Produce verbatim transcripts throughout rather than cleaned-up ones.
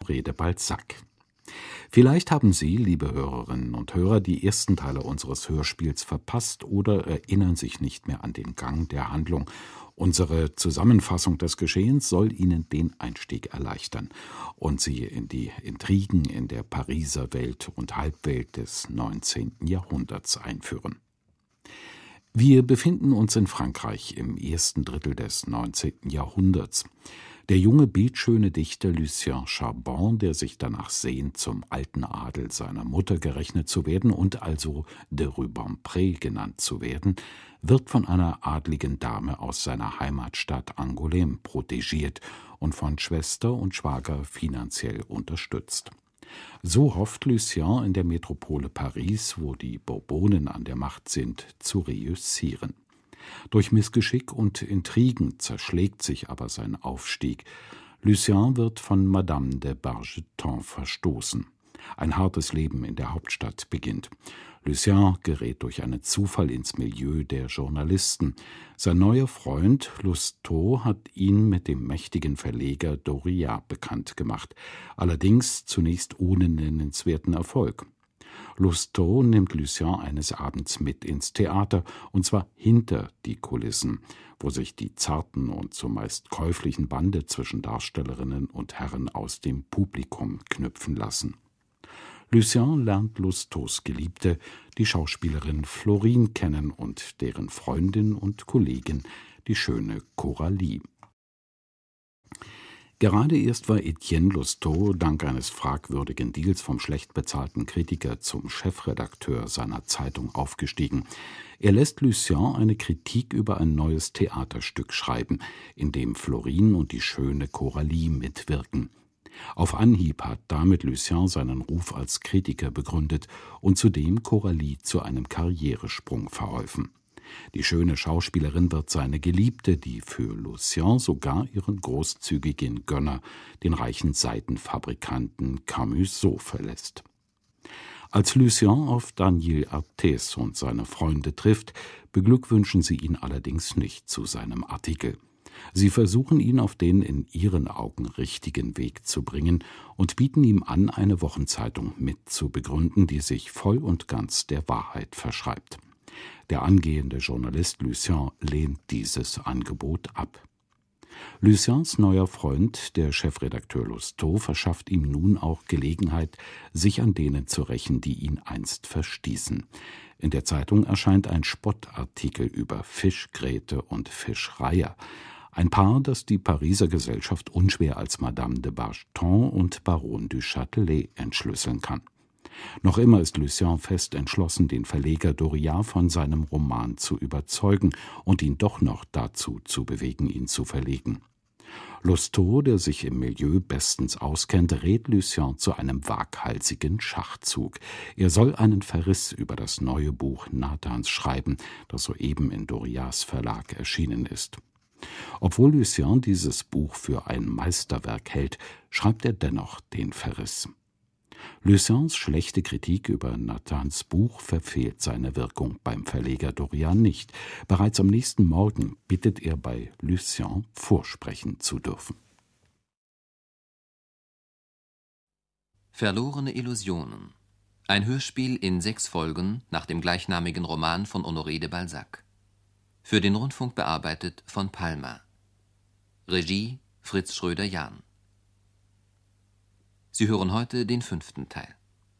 Honoré de Balzac. Vielleicht haben Sie, liebe Hörerinnen und Hörer, die ersten Teile unseres Hörspiels verpasst oder erinnern sich nicht mehr an den Gang der Handlung. Unsere Zusammenfassung des Geschehens soll Ihnen den Einstieg erleichtern und Sie in die Intrigen in der Pariser Welt und Halbwelt des neunzehnten Jahrhunderts einführen. Wir befinden uns in Frankreich im ersten Drittel des neunzehnten Jahrhunderts. Der junge, bildschöne Dichter Lucien Charbon, der sich danach sehnt, zum alten Adel seiner Mutter gerechnet zu werden und also de Rubempré genannt zu werden, wird von einer adligen Dame aus seiner Heimatstadt Angoulême protegiert und von Schwester und Schwager finanziell unterstützt. So hofft Lucien, in der Metropole Paris, wo die Bourbonen an der Macht sind, zu reüssieren. Durch Missgeschick und Intrigen zerschlägt sich aber sein Aufstieg. Lucien wird von Madame de Bargeton verstoßen. Ein hartes Leben in der Hauptstadt beginnt. Lucien gerät durch einen Zufall ins Milieu der Journalisten. Sein neuer Freund Lousteau hat ihn mit dem mächtigen Verleger Doria bekannt gemacht, allerdings zunächst ohne nennenswerten Erfolg. Lousteau nimmt Lucien eines Abends mit ins Theater, und zwar hinter die Kulissen, wo sich die zarten und zumeist käuflichen Bande zwischen Darstellerinnen und Herren aus dem Publikum knüpfen lassen. Lucien lernt Lousteaus Geliebte, die Schauspielerin Florine, kennen und deren Freundin und Kollegin, die schöne Coralie. Gerade erst war Etienne Lousteau dank eines fragwürdigen Deals vom schlecht bezahlten Kritiker zum Chefredakteur seiner Zeitung aufgestiegen. Er lässt Lucien eine Kritik über ein neues Theaterstück schreiben, in dem Florine und die schöne Coralie mitwirken. Auf Anhieb hat damit Lucien seinen Ruf als Kritiker begründet und zudem Coralie zu einem Karrieresprung verholfen. Die schöne Schauspielerin wird seine Geliebte, die für Lucien sogar ihren großzügigen Gönner, den reichen Seidenfabrikanten Camusot, verlässt. Als Lucien auf Daniel Arthez und seine Freunde trifft, beglückwünschen sie ihn allerdings nicht zu seinem Artikel. Sie versuchen ihn auf den in ihren Augen richtigen Weg zu bringen und bieten ihm an, eine Wochenzeitung mit zu begründen, die sich voll und ganz der Wahrheit verschreibt. Der angehende Journalist Lucien lehnt dieses Angebot ab. Luciens neuer Freund, der Chefredakteur Lousteau, verschafft ihm nun auch Gelegenheit, sich an denen zu rächen, die ihn einst verstießen. In der Zeitung erscheint ein Spottartikel über Fischgräte und Fischreier. Ein Paar, das die Pariser Gesellschaft unschwer als Madame de Bargeton und Baron du Châtelet entschlüsseln kann. Noch immer ist Lucien fest entschlossen, den Verleger Doria von seinem Roman zu überzeugen und ihn doch noch dazu zu bewegen, ihn zu verlegen. Lousteau, der sich im Milieu bestens auskennt, rät Lucien zu einem waghalsigen Schachzug. Er soll einen Verriss über das neue Buch Nathans schreiben, das soeben in Dorias Verlag erschienen ist. Obwohl Lucien dieses Buch für ein Meisterwerk hält, schreibt er dennoch den Verriss. Luciens schlechte Kritik über Nathans Buch verfehlt seine Wirkung beim Verleger Doria nicht. Bereits am nächsten Morgen bittet er bei Lucien, vorsprechen zu dürfen. Verlorene Illusionen. Ein Hörspiel in sechs Folgen nach dem gleichnamigen Roman von Honoré de Balzac. Für den Rundfunk bearbeitet von Palma. Regie Fritz Schröder-Jahn. Sie hören heute den fünften Teil.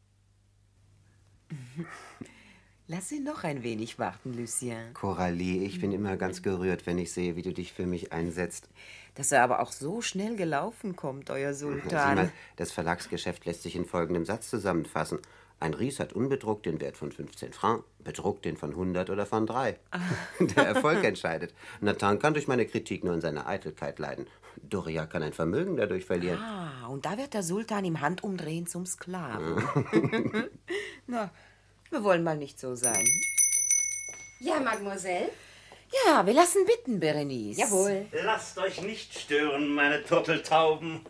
Lass sie noch ein wenig warten, Lucien. Coralie, ich bin immer ganz gerührt, wenn ich sehe, wie du dich für mich einsetzt. Dass er aber auch so schnell gelaufen kommt, euer Sultan. Sieh mal, das Verlagsgeschäft lässt sich in folgendem Satz zusammenfassen. Ein Ries hat unbedruckt den Wert von fünfzehn Francs, bedruckt den von hundert oder von drei. Der Erfolg entscheidet. Nathan kann durch meine Kritik nur in seiner Eitelkeit leiden. Doria kann ein Vermögen dadurch verlieren. Ah, und da wird der Sultan im Handumdrehen zum Sklaven. Na, wir wollen mal nicht so sein. Ja, Mademoiselle? Ja, wir lassen bitten, Berenice. Jawohl. Lasst euch nicht stören, meine Turteltauben.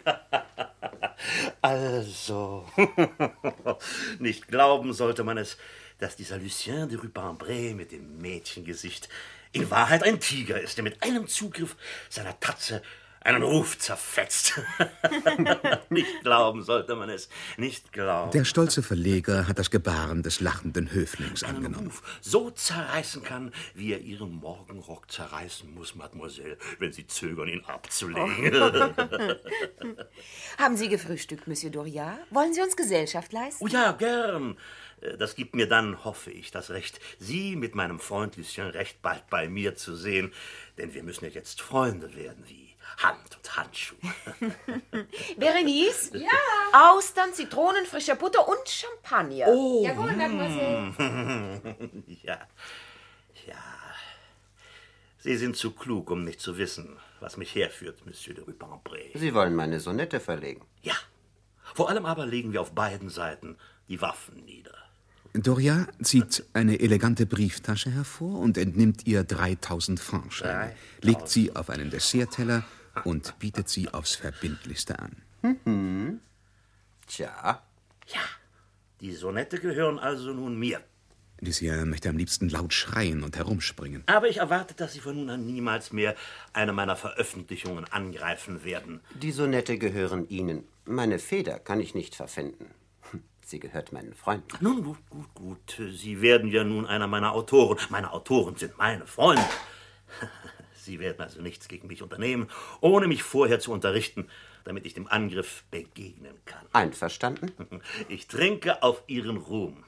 Also, nicht glauben sollte man es, dass dieser Lucien de Rubempré mit dem Mädchengesicht in Wahrheit ein Tiger ist, der mit einem Zugriff seiner Tatze einen Ruf zerfetzt. Nicht glauben sollte man es, nicht glauben. Der stolze Verleger hat das Gebaren des lachenden Höflings einen angenommen. Ruf so zerreißen kann, wie er Ihren Morgenrock zerreißen muss, Mademoiselle, wenn Sie zögern, ihn abzulegen. Haben Sie gefrühstückt, Monsieur Doria? Wollen Sie uns Gesellschaft leisten? Oh ja, gern. Das gibt mir dann, hoffe ich, das Recht, Sie mit meinem Freund Lucien recht bald bei mir zu sehen. Denn wir müssen ja jetzt Freunde werden, wie Hand und Handschuh. Berenice? Ja. Austern, Zitronen, frischer Butter und Champagner. Oh. Jawohl, Mademoiselle. Ja, ja. Sie sind zu klug, um nicht zu wissen, was mich herführt, Monsieur de Rubempré. Sie wollen meine Sonette verlegen. Ja. Vor allem aber legen wir auf beiden Seiten die Waffen nieder. Doria zieht eine elegante Brieftasche hervor und entnimmt ihr dreitausend Franc-Scheine, legt sie auf einen Dessertteller und bietet sie aufs Verbindlichste an. Mhm. Tja. Ja, die Sonette gehören also nun mir. Lucien möchte am liebsten laut schreien und herumspringen. Aber ich erwarte, dass Sie von nun an niemals mehr eine meiner Veröffentlichungen angreifen werden. Die Sonette gehören Ihnen. Meine Feder kann ich nicht verpfänden. Sie gehört meinen Freunden. Nun, gut, gut, gut. Sie werden ja nun einer meiner Autoren. Meine Autoren sind meine Freunde. Sie werden also nichts gegen mich unternehmen, ohne mich vorher zu unterrichten, damit ich dem Angriff begegnen kann. Einverstanden? Ich trinke auf Ihren Ruhm.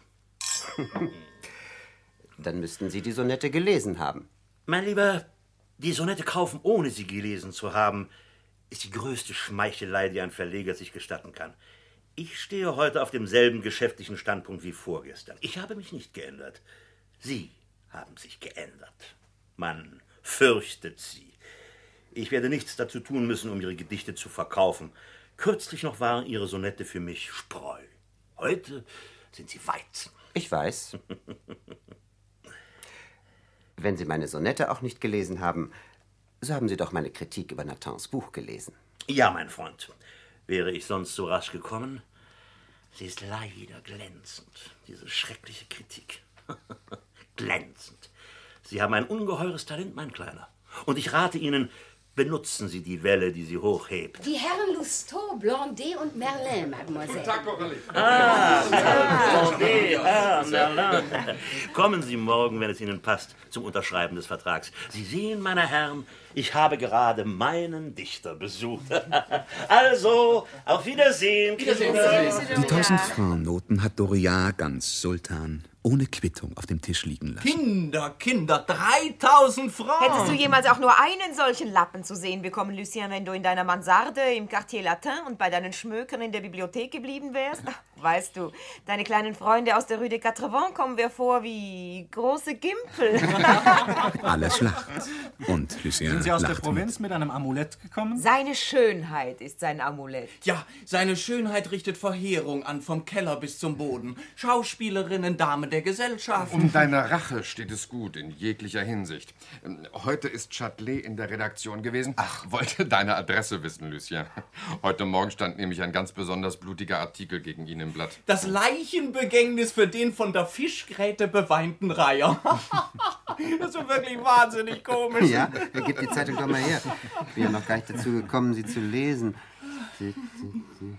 Dann müssten Sie die Sonette gelesen haben. Mein Lieber, die Sonette kaufen, ohne sie gelesen zu haben, ist die größte Schmeichelei, die ein Verleger sich gestatten kann. Ich stehe heute auf demselben geschäftlichen Standpunkt wie vorgestern. Ich habe mich nicht geändert. Sie haben sich geändert. Man fürchtet sie. Ich werde nichts dazu tun müssen, um Ihre Gedichte zu verkaufen. Kürzlich noch waren Ihre Sonette für mich Spreu. Heute sind sie Weizen. Ich weiß. Wenn Sie meine Sonette auch nicht gelesen haben, so haben Sie doch meine Kritik über Nathans Buch gelesen. Ja, mein Freund. Wäre ich sonst so rasch gekommen? Sie ist leider glänzend, diese schreckliche Kritik. Glänzend. Sie haben ein ungeheures Talent, mein Kleiner. Und ich rate Ihnen, benutzen Sie die Welle, die Sie hochhebt. Die Herren Lousteau, Blondet und Merlin, Mademoiselle. Ah, Blondet, ah, Merlin. Kommen Sie morgen, wenn es Ihnen passt, zum Unterschreiben des Vertrags. Sie sehen, meine Herren, ich habe gerade meinen Dichter besucht. Also, auf Wiedersehen. Wiedersehen. Die tausend-Franc-Noten hat Doria ganz sultan ohne Quittung auf dem Tisch liegen lassen. Kinder, Kinder, dreitausend Franc! Hättest du jemals auch nur einen solchen Lappen zu sehen bekommen, Lucien, wenn du in deiner Mansarde im Quartier Latin und bei deinen Schmökern in der Bibliothek geblieben wärst? Ach, weißt du, deine kleinen Freunde aus der Rue des Quatre-Vingts kommen mir vor wie große Gimpel. Alles lacht. Und Lucien Sind Sie aus der lacht Provinz mit einem Amulett gekommen? Seine Schönheit ist sein Amulett. Ja, seine Schönheit richtet Verheerung an, vom Keller bis zum Boden. Schauspielerinnen, Damen der Gesellschaft. Um deine Rache steht es gut, in jeglicher Hinsicht. Heute ist Châtelet in der Redaktion gewesen. Ach, wollte deine Adresse wissen, Lucien. Heute Morgen stand nämlich ein ganz besonders blutiger Artikel gegen ihn im Blatt. Das Leichenbegängnis für den von der Fischgräte beweinten Reiher. Das ist wirklich wahnsinnig komisch. Ja, gib die Zeitung doch mal her. Ich bin ja noch gar nicht dazu gekommen, sie zu lesen. Sie, sie, sie.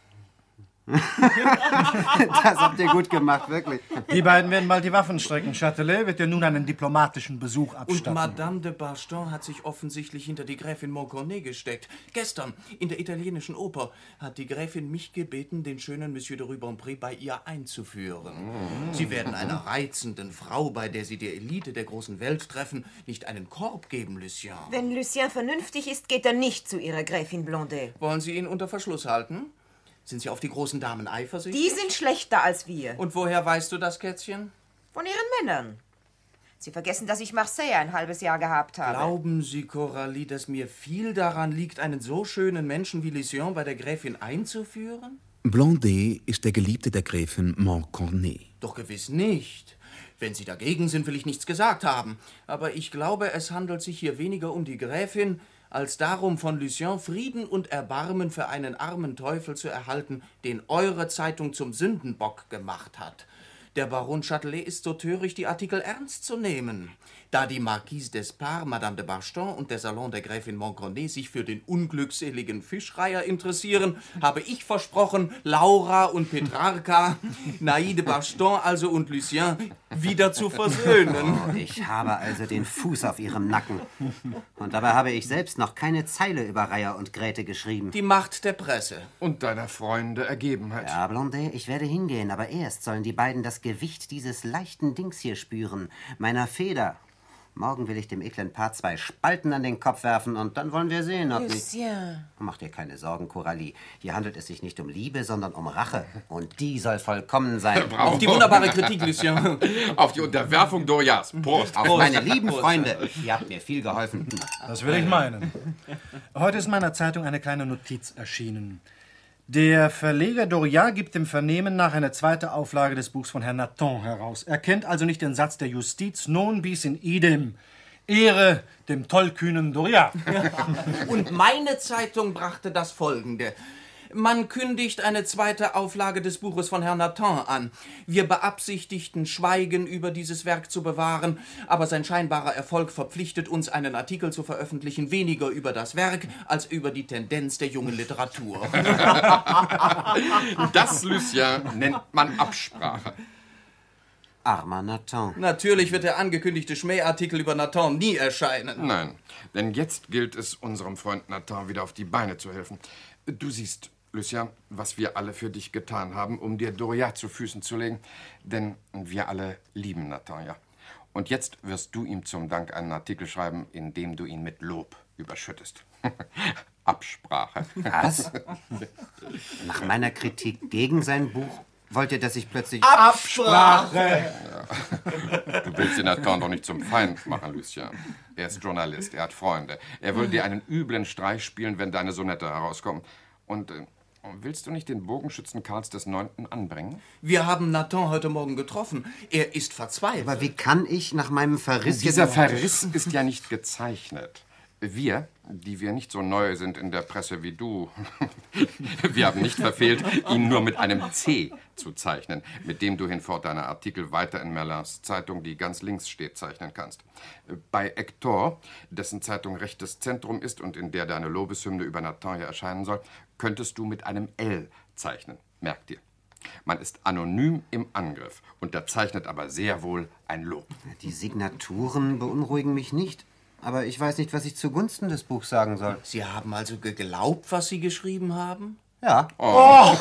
Das habt ihr gut gemacht, wirklich. Die beiden werden bald die Waffen strecken. Châtelet wird dir nun einen diplomatischen Besuch abstatten. Und Madame de Barstein hat sich offensichtlich hinter die Gräfin Montcornet gesteckt. Gestern in der italienischen Oper hat die Gräfin mich gebeten, den schönen Monsieur de Rubempré bei ihr einzuführen. Mm. Sie werden einer reizenden Frau, bei der Sie die Elite der großen Welt treffen, nicht einen Korb geben, Lucien. Wenn Lucien vernünftig ist, geht er nicht zu ihrer Gräfin Blondet. Wollen Sie ihn unter Verschluss halten? Sind Sie auf die großen Damen eifersüchtig? Die sind schlechter als wir. Und woher weißt du das, Kätzchen? Von ihren Männern. Sie vergessen, dass ich Marseille ein halbes Jahr gehabt habe. Glauben Sie, Coralie, dass mir viel daran liegt, einen so schönen Menschen wie Lucien bei der Gräfin einzuführen? Blondet ist der Geliebte der Gräfin Montcornet. Doch gewiss nicht. Wenn Sie dagegen sind, will ich nichts gesagt haben. Aber ich glaube, es handelt sich hier weniger um die Gräfin, als darum, von Lucien Frieden und Erbarmen für einen armen Teufel zu erhalten, den eure Zeitung zum Sündenbock gemacht hat. Der Baron Châtelet ist so töricht, die Artikel ernst zu nehmen. Da die Marquise d'Espard, Madame de Barston und der Salon der Gräfin Montcornet sich für den unglückseligen Fischreiher interessieren, habe ich versprochen, Laura und Petrarca, Naï de Barston also und Lucien wieder zu versöhnen. Oh, ich habe also den Fuß auf ihrem Nacken. Und dabei habe ich selbst noch keine Zeile über Reiher und Grete geschrieben. Die Macht der Presse. Und deiner Freunde Ergebenheit. Ja, Blondet, ich werde hingehen, aber erst sollen die beiden das Gewicht dieses leichten Dings hier spüren, meiner Feder. Morgen will ich dem eklen Paar zwei Spalten an den Kopf werfen und dann wollen wir sehen, ob Lucien. ich... Mach dir keine Sorgen, Coralie. Hier handelt es sich nicht um Liebe, sondern um Rache. Und die soll vollkommen sein. Auf die wunderbare Kritik, Lucien. Auf die Unterwerfung Dorias. Prost. Auf meine lieben Freunde. Ihr habt mir viel geholfen. Das will ich meinen. Heute ist in meiner Zeitung eine kleine Notiz erschienen. Der Verleger Doriat gibt dem Vernehmen nach eine zweite Auflage des Buchs von Herrn Nathan heraus. Er kennt also nicht den Satz der Justiz, non bis in idem. Ehre dem tollkühnen Doriat. Und meine Zeitung brachte das Folgende. Man kündigt eine zweite Auflage des Buches von Herrn Nathan an. Wir beabsichtigten, Schweigen über dieses Werk zu bewahren, aber sein scheinbarer Erfolg verpflichtet uns, einen Artikel zu veröffentlichen, weniger über das Werk als über die Tendenz der jungen Literatur. Das, Lucien, nennt man Absprache. Armer Nathan. Natürlich wird der angekündigte Schmähartikel über Nathan nie erscheinen. Nein, denn jetzt gilt es, unserem Freund Nathan wieder auf die Beine zu helfen. Du siehst, Lucien, was wir alle für dich getan haben, um dir Doriat zu Füßen zu legen. Denn wir alle lieben Nathan, ja. Und jetzt wirst du ihm zum Dank einen Artikel schreiben, in dem du ihn mit Lob überschüttest. Absprache. Was? Nach meiner Kritik gegen sein Buch wollt ihr, dass ich plötzlich... Absprache! Ja. Du willst den Nathan doch nicht zum Feind machen, Lucien. Er ist Journalist, er hat Freunde. Er würde dir einen üblen Streich spielen, wenn deine Sonette herauskommen. Und äh, willst du nicht den Bogenschützen Karls des Neunten anbringen? Wir haben Nathan heute Morgen getroffen. Er ist verzweifelt. Aber wie kann ich nach meinem Verriss... Dieser Verriss ist ja nicht gezeichnet. Wir, die wir nicht so neu sind in der Presse wie du, wir haben nicht verfehlt, ihn nur mit einem C zu zeichnen, mit dem du hinfort deine Artikel weiter in Merlins Zeitung, die ganz links steht, zeichnen kannst. Bei Hector, dessen Zeitung rechtes Zentrum ist und in der deine Lobeshymne über Nathan hier erscheinen soll, könntest du mit einem L zeichnen. Merk dir. Man ist anonym im Angriff, unterzeichnet aber sehr wohl ein Lob. Die Signaturen beunruhigen mich nicht. Aber ich weiß nicht, was ich zugunsten des Buchs sagen soll. Sie haben also geglaubt, was Sie geschrieben haben? Ja. Oh.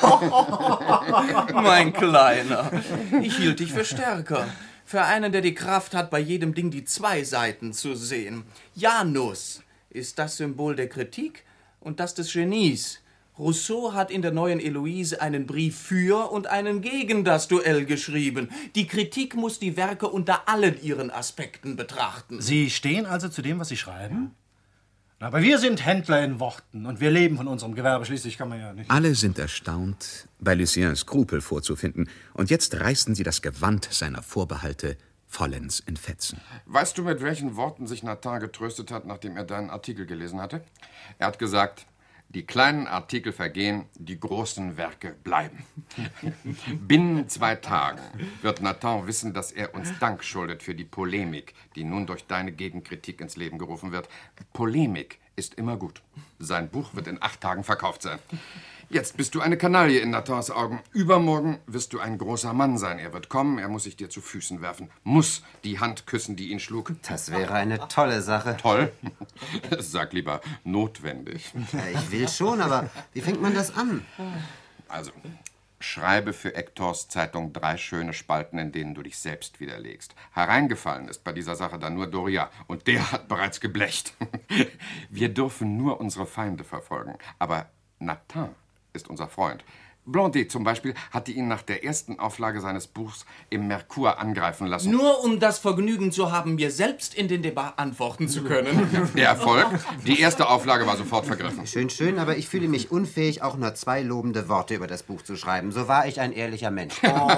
Mein Kleiner, ich hielt dich für stärker. Für einen, der die Kraft hat, bei jedem Ding die zwei Seiten zu sehen. Janus ist das Symbol der Kritik und das des Genies. Rousseau hat in der neuen Heloise einen Brief für und einen gegen das Duell geschrieben. Die Kritik muss die Werke unter allen ihren Aspekten betrachten. Sie stehen also zu dem, was Sie schreiben? Aber wir sind Händler in Worten und wir leben von unserem Gewerbe. Schließlich kann man ja nicht... Alle sind erstaunt, bei Lucien Skrupel vorzufinden. Und jetzt reißen sie das Gewand seiner Vorbehalte vollends in Fetzen. Weißt du, mit welchen Worten sich Nathan getröstet hat, nachdem er deinen Artikel gelesen hatte? Er hat gesagt... Die kleinen Artikel vergehen, die großen Werke bleiben. Binnen zwei Tagen wird Nathan wissen, dass er uns Dank schuldet für die Polemik, die nun durch deine Gegenkritik ins Leben gerufen wird. Polemik ist immer gut. Sein Buch wird in acht Tagen verkauft sein. Jetzt bist du eine Kanaille in Nathans Augen. Übermorgen wirst du ein großer Mann sein. Er wird kommen, er muss sich dir zu Füßen werfen. Muss die Hand küssen, die ihn schlug. Das wäre eine tolle Sache. Toll? Sag lieber notwendig. Ja, ich will schon, aber wie fängt man das an? Also, schreibe für Hectors Zeitung drei schöne Spalten, in denen du dich selbst widerlegst. Hereingefallen ist bei dieser Sache dann nur Doriat. Und der hat bereits geblecht. Wir dürfen nur unsere Feinde verfolgen. Aber Nathan ist unser Freund. Blondet zum Beispiel hatte ihn nach der ersten Auflage seines Buchs im Merkur angreifen lassen. Nur um das Vergnügen zu haben, mir selbst in den Debat antworten zu können. Der Erfolg? Die erste Auflage war sofort vergriffen. Schön, schön, aber ich fühle mich unfähig, auch nur zwei lobende Worte über das Buch zu schreiben. So war ich ein ehrlicher Mensch.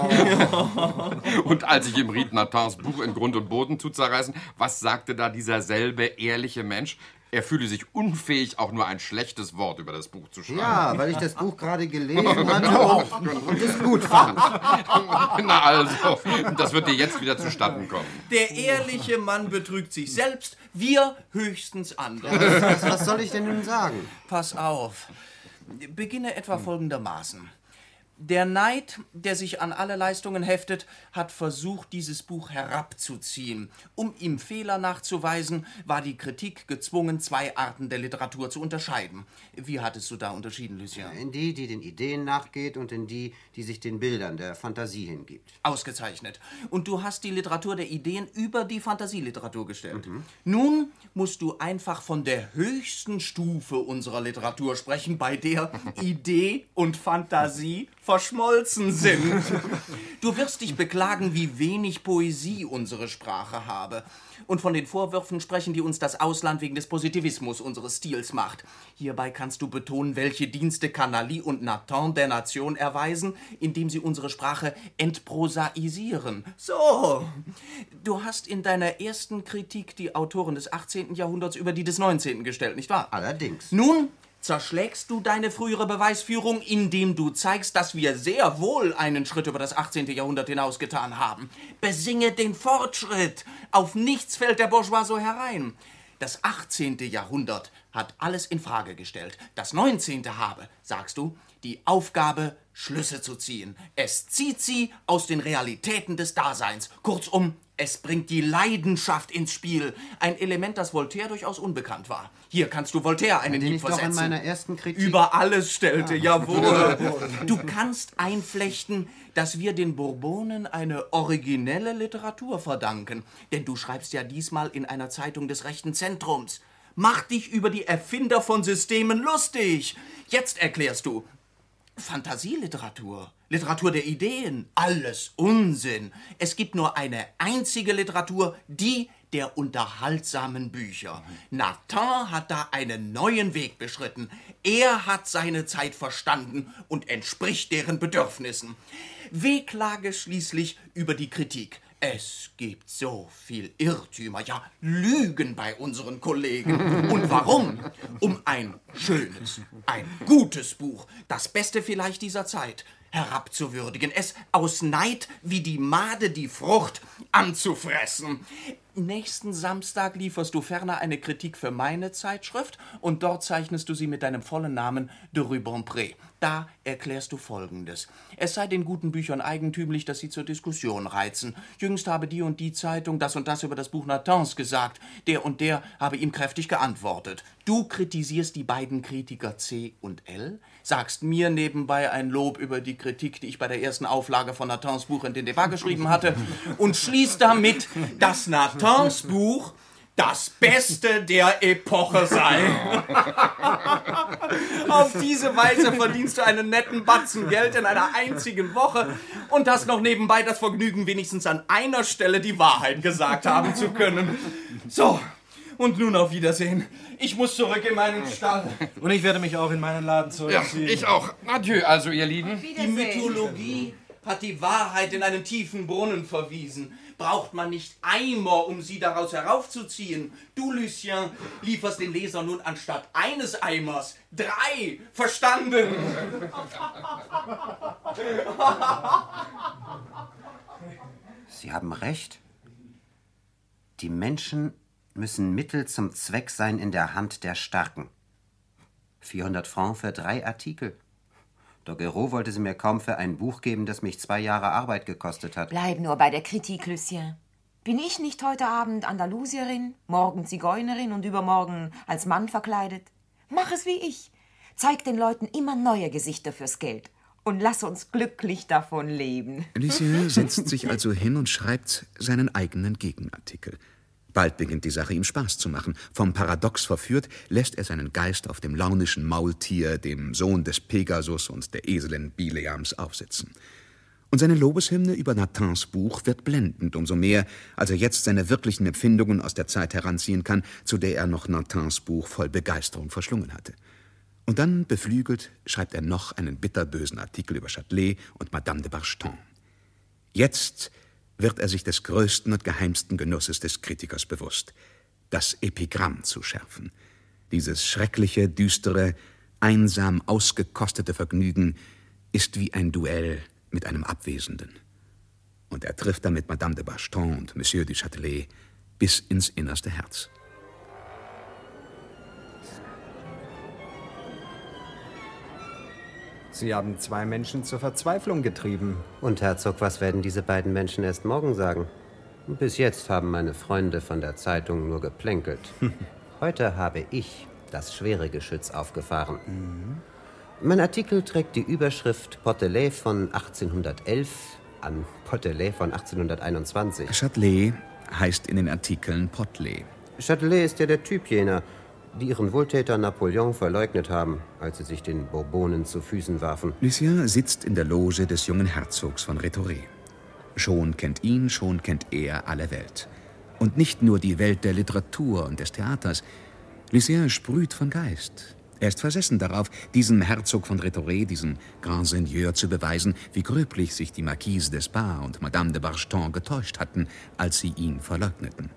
Oh. Und als ich ihm riet, Nathans Buch in Grund und Boden zu zerreißen, was sagte da dieser selbe ehrliche Mensch? Er fühle sich unfähig, auch nur ein schlechtes Wort über das Buch zu schreiben. Ja, weil ich das Buch gerade gelesen hatte und, und es gut fand. Na also, das wird dir jetzt wieder zustatten kommen. Der ehrliche Mann betrügt sich selbst, wir höchstens andere. Was, was soll ich denn nun sagen? Pass auf. Beginne etwa folgendermaßen. Der Neid, der sich an alle Leistungen heftet, hat versucht, dieses Buch herabzuziehen. Um ihm Fehler nachzuweisen, war die Kritik gezwungen, zwei Arten der Literatur zu unterscheiden. Wie hattest du da unterschieden, Lucien? In die, die den Ideen nachgeht, und in die, die sich den Bildern der Fantasie hingibt. Ausgezeichnet. Und du hast die Literatur der Ideen über die Fantasieliteratur gestellt. Mhm. Nun musst du einfach von der höchsten Stufe unserer Literatur sprechen, bei der Idee und Fantasie verschmolzen sind. Du wirst dich beklagen, wie wenig Poesie unsere Sprache habe. Und von den Vorwürfen sprechen, die uns das Ausland wegen des Positivismus unseres Stils macht. Hierbei kannst du betonen, welche Dienste Canalis und Nathan der Nation erweisen, indem sie unsere Sprache entprosaisieren. So, du hast in deiner ersten Kritik die Autoren des achtzehnten Jahrhunderts über die des neunzehnten gestellt, nicht wahr? Allerdings. Nun zerschlägst du deine frühere Beweisführung, indem du zeigst, dass wir sehr wohl einen Schritt über das achtzehnte Jahrhundert hinausgetan haben. Besinge den Fortschritt. Auf nichts fällt der Bourgeois so herein. Das achtzehnte Jahrhundert hat alles in Frage gestellt. Das neunzehnte habe, sagst du, die Aufgabe, Schlüsse zu ziehen. Es zieht sie aus den Realitäten des Daseins. Kurzum, es bringt die Leidenschaft ins Spiel. Ein Element, das Voltaire durchaus unbekannt war. Hier kannst du Voltaire einen Den Hieb ich doch versetzen. in meiner ersten Kritik Über alles stellte, jawohl. Du kannst einflechten, dass wir den Bourbonen eine originelle Literatur verdanken. Denn du schreibst ja diesmal in einer Zeitung des rechten Zentrums. Mach dich über die Erfinder von Systemen lustig. Jetzt erklärst du, Fantasieliteratur, Literatur der Ideen, alles Unsinn. Es gibt nur eine einzige Literatur, die der unterhaltsamen Bücher. Nathan hat da einen neuen Weg beschritten. Er hat seine Zeit verstanden und entspricht deren Bedürfnissen. Wehklage schließlich über die Kritik. Es gibt so viel Irrtümer, ja Lügen bei unseren Kollegen. Und warum? Um ein schönes, ein gutes Buch, das Beste vielleicht dieser Zeit, herabzuwürdigen, es aus Neid wie die Made die Frucht anzufressen. Nächsten Samstag lieferst du ferner eine Kritik für meine Zeitschrift und dort zeichnest du sie mit deinem vollen Namen de Rubempré. Da erklärst du Folgendes. Es sei den guten Büchern eigentümlich, dass sie zur Diskussion reizen. Jüngst habe die und die Zeitung das und das über das Buch Nathans gesagt. Der und der habe ihm kräftig geantwortet. Du kritisierst die beiden Kritiker C und L, sagst mir nebenbei ein Lob über die Kritik, die ich bei der ersten Auflage von Nathans Buch in den Debat geschrieben hatte und schließt damit, dass Nathans Buch das Beste der Epoche sei. Auf diese Weise verdienst du einen netten Batzen Geld in einer einzigen Woche und hast noch nebenbei das Vergnügen, wenigstens an einer Stelle die Wahrheit gesagt haben zu können. So, und nun auf Wiedersehen. Ich muss zurück in meinen Stall. Und ich werde mich auch in meinen Laden zurückziehen. Ja, ich auch. Adieu, also, ihr Lieben. Die Mythologie hat die Wahrheit in einen tiefen Brunnen verwiesen. Braucht man nicht Eimer, um sie daraus heraufzuziehen. Du, Lucien, lieferst den Leser nun anstatt eines Eimers drei. Verstanden? Sie haben recht. Die Menschen müssen Mittel zum Zweck sein in der Hand der Starken. vierhundert Francs für drei Artikel. Doguereau wollte sie mir kaum für ein Buch geben, das mich zwei Jahre Arbeit gekostet hat. Bleib nur bei der Kritik, Lucien. Bin ich nicht heute Abend Andalusierin, morgen Zigeunerin und übermorgen als Mann verkleidet? Mach es wie ich. Zeig den Leuten immer neue Gesichter fürs Geld. Und lass uns glücklich davon leben. Lucien setzt sich also hin und schreibt seinen eigenen Gegenartikel. Bald beginnt die Sache ihm Spaß zu machen. Vom Paradox verführt, lässt er seinen Geist auf dem launischen Maultier, dem Sohn des Pegasus und der Eselin Bileams, aufsitzen. Und seine Lobeshymne über Nathans Buch wird blendend, umso mehr, als er jetzt seine wirklichen Empfindungen aus der Zeit heranziehen kann, zu der er noch Nathans Buch voll Begeisterung verschlungen hatte. Und dann, beflügelt, schreibt er noch einen bitterbösen Artikel über Châtelet und Madame de Bargeton. Jetzt wird er sich des größten und geheimsten Genusses des Kritikers bewusst, das Epigramm zu schärfen. Dieses schreckliche, düstere, einsam ausgekostete Vergnügen ist wie ein Duell mit einem Abwesenden. Und er trifft damit Madame de Bargeton und Monsieur du Châtelet bis ins innerste Herz. Sie haben zwei Menschen zur Verzweiflung getrieben. Und Herzog, was werden diese beiden Menschen erst morgen sagen? Bis jetzt haben meine Freunde von der Zeitung nur geplänkelt. Heute habe ich das schwere Geschütz aufgefahren. Mhm. Mein Artikel trägt die Überschrift Potelet von achtzehnhundertelf an Potelet von achtzehnhunderteinundzwanzig. Châtelet heißt in den Artikeln Potelet. Châtelet ist ja der Typ jener, die ihren Wohltäter Napoleon verleugnet haben, als sie sich den Bourbonen zu Füßen warfen. Lucien sitzt in der Loge des jungen Herzogs von Rhétoré. Schon kennt ihn, schon kennt er alle Welt. Und nicht nur die Welt der Literatur und des Theaters. Lucien sprüht von Geist. Er ist versessen darauf, diesem Herzog von Rhétoré, diesem Grand Seigneur, zu beweisen, wie gröblich sich die Marquise d'Espard und Madame de Bargeton getäuscht hatten, als sie ihn verleugneten.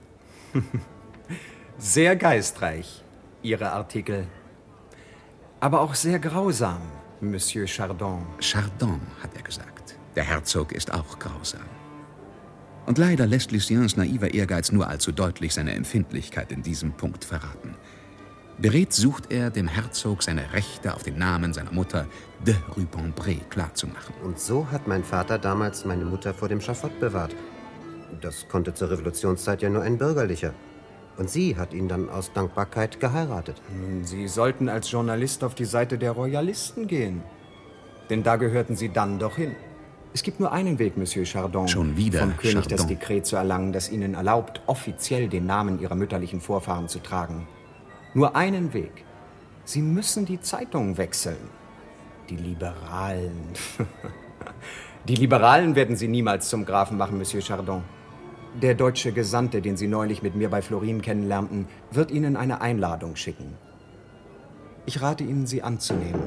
Sehr geistreich, Ihre Artikel. Aber auch sehr grausam, Monsieur Chardon. Chardon, hat er gesagt. Der Herzog ist auch grausam. Und leider lässt Luciens naiver Ehrgeiz nur allzu deutlich seine Empfindlichkeit in diesem Punkt verraten. Beredt sucht er, dem Herzog seine Rechte auf den Namen seiner Mutter de Rubempré klarzumachen. Und so hat mein Vater damals meine Mutter vor dem Schafott bewahrt. Das konnte zur Revolutionszeit ja nur ein Bürgerlicher. Und sie hat ihn dann aus Dankbarkeit geheiratet. Sie sollten als Journalist auf die Seite der Royalisten gehen. Denn da gehörten Sie dann doch hin. Es gibt nur einen Weg, Monsieur Chardon, Schon wieder vom König Chardon. das Dekret zu erlangen, das Ihnen erlaubt, offiziell den Namen Ihrer mütterlichen Vorfahren zu tragen. Nur einen Weg. Sie müssen die Zeitung wechseln. Die Liberalen. Die Liberalen werden Sie niemals zum Grafen machen, Monsieur Chardon. Der deutsche Gesandte, den Sie neulich mit mir bei Florin kennenlernten, wird Ihnen eine Einladung schicken. Ich rate Ihnen, sie anzunehmen.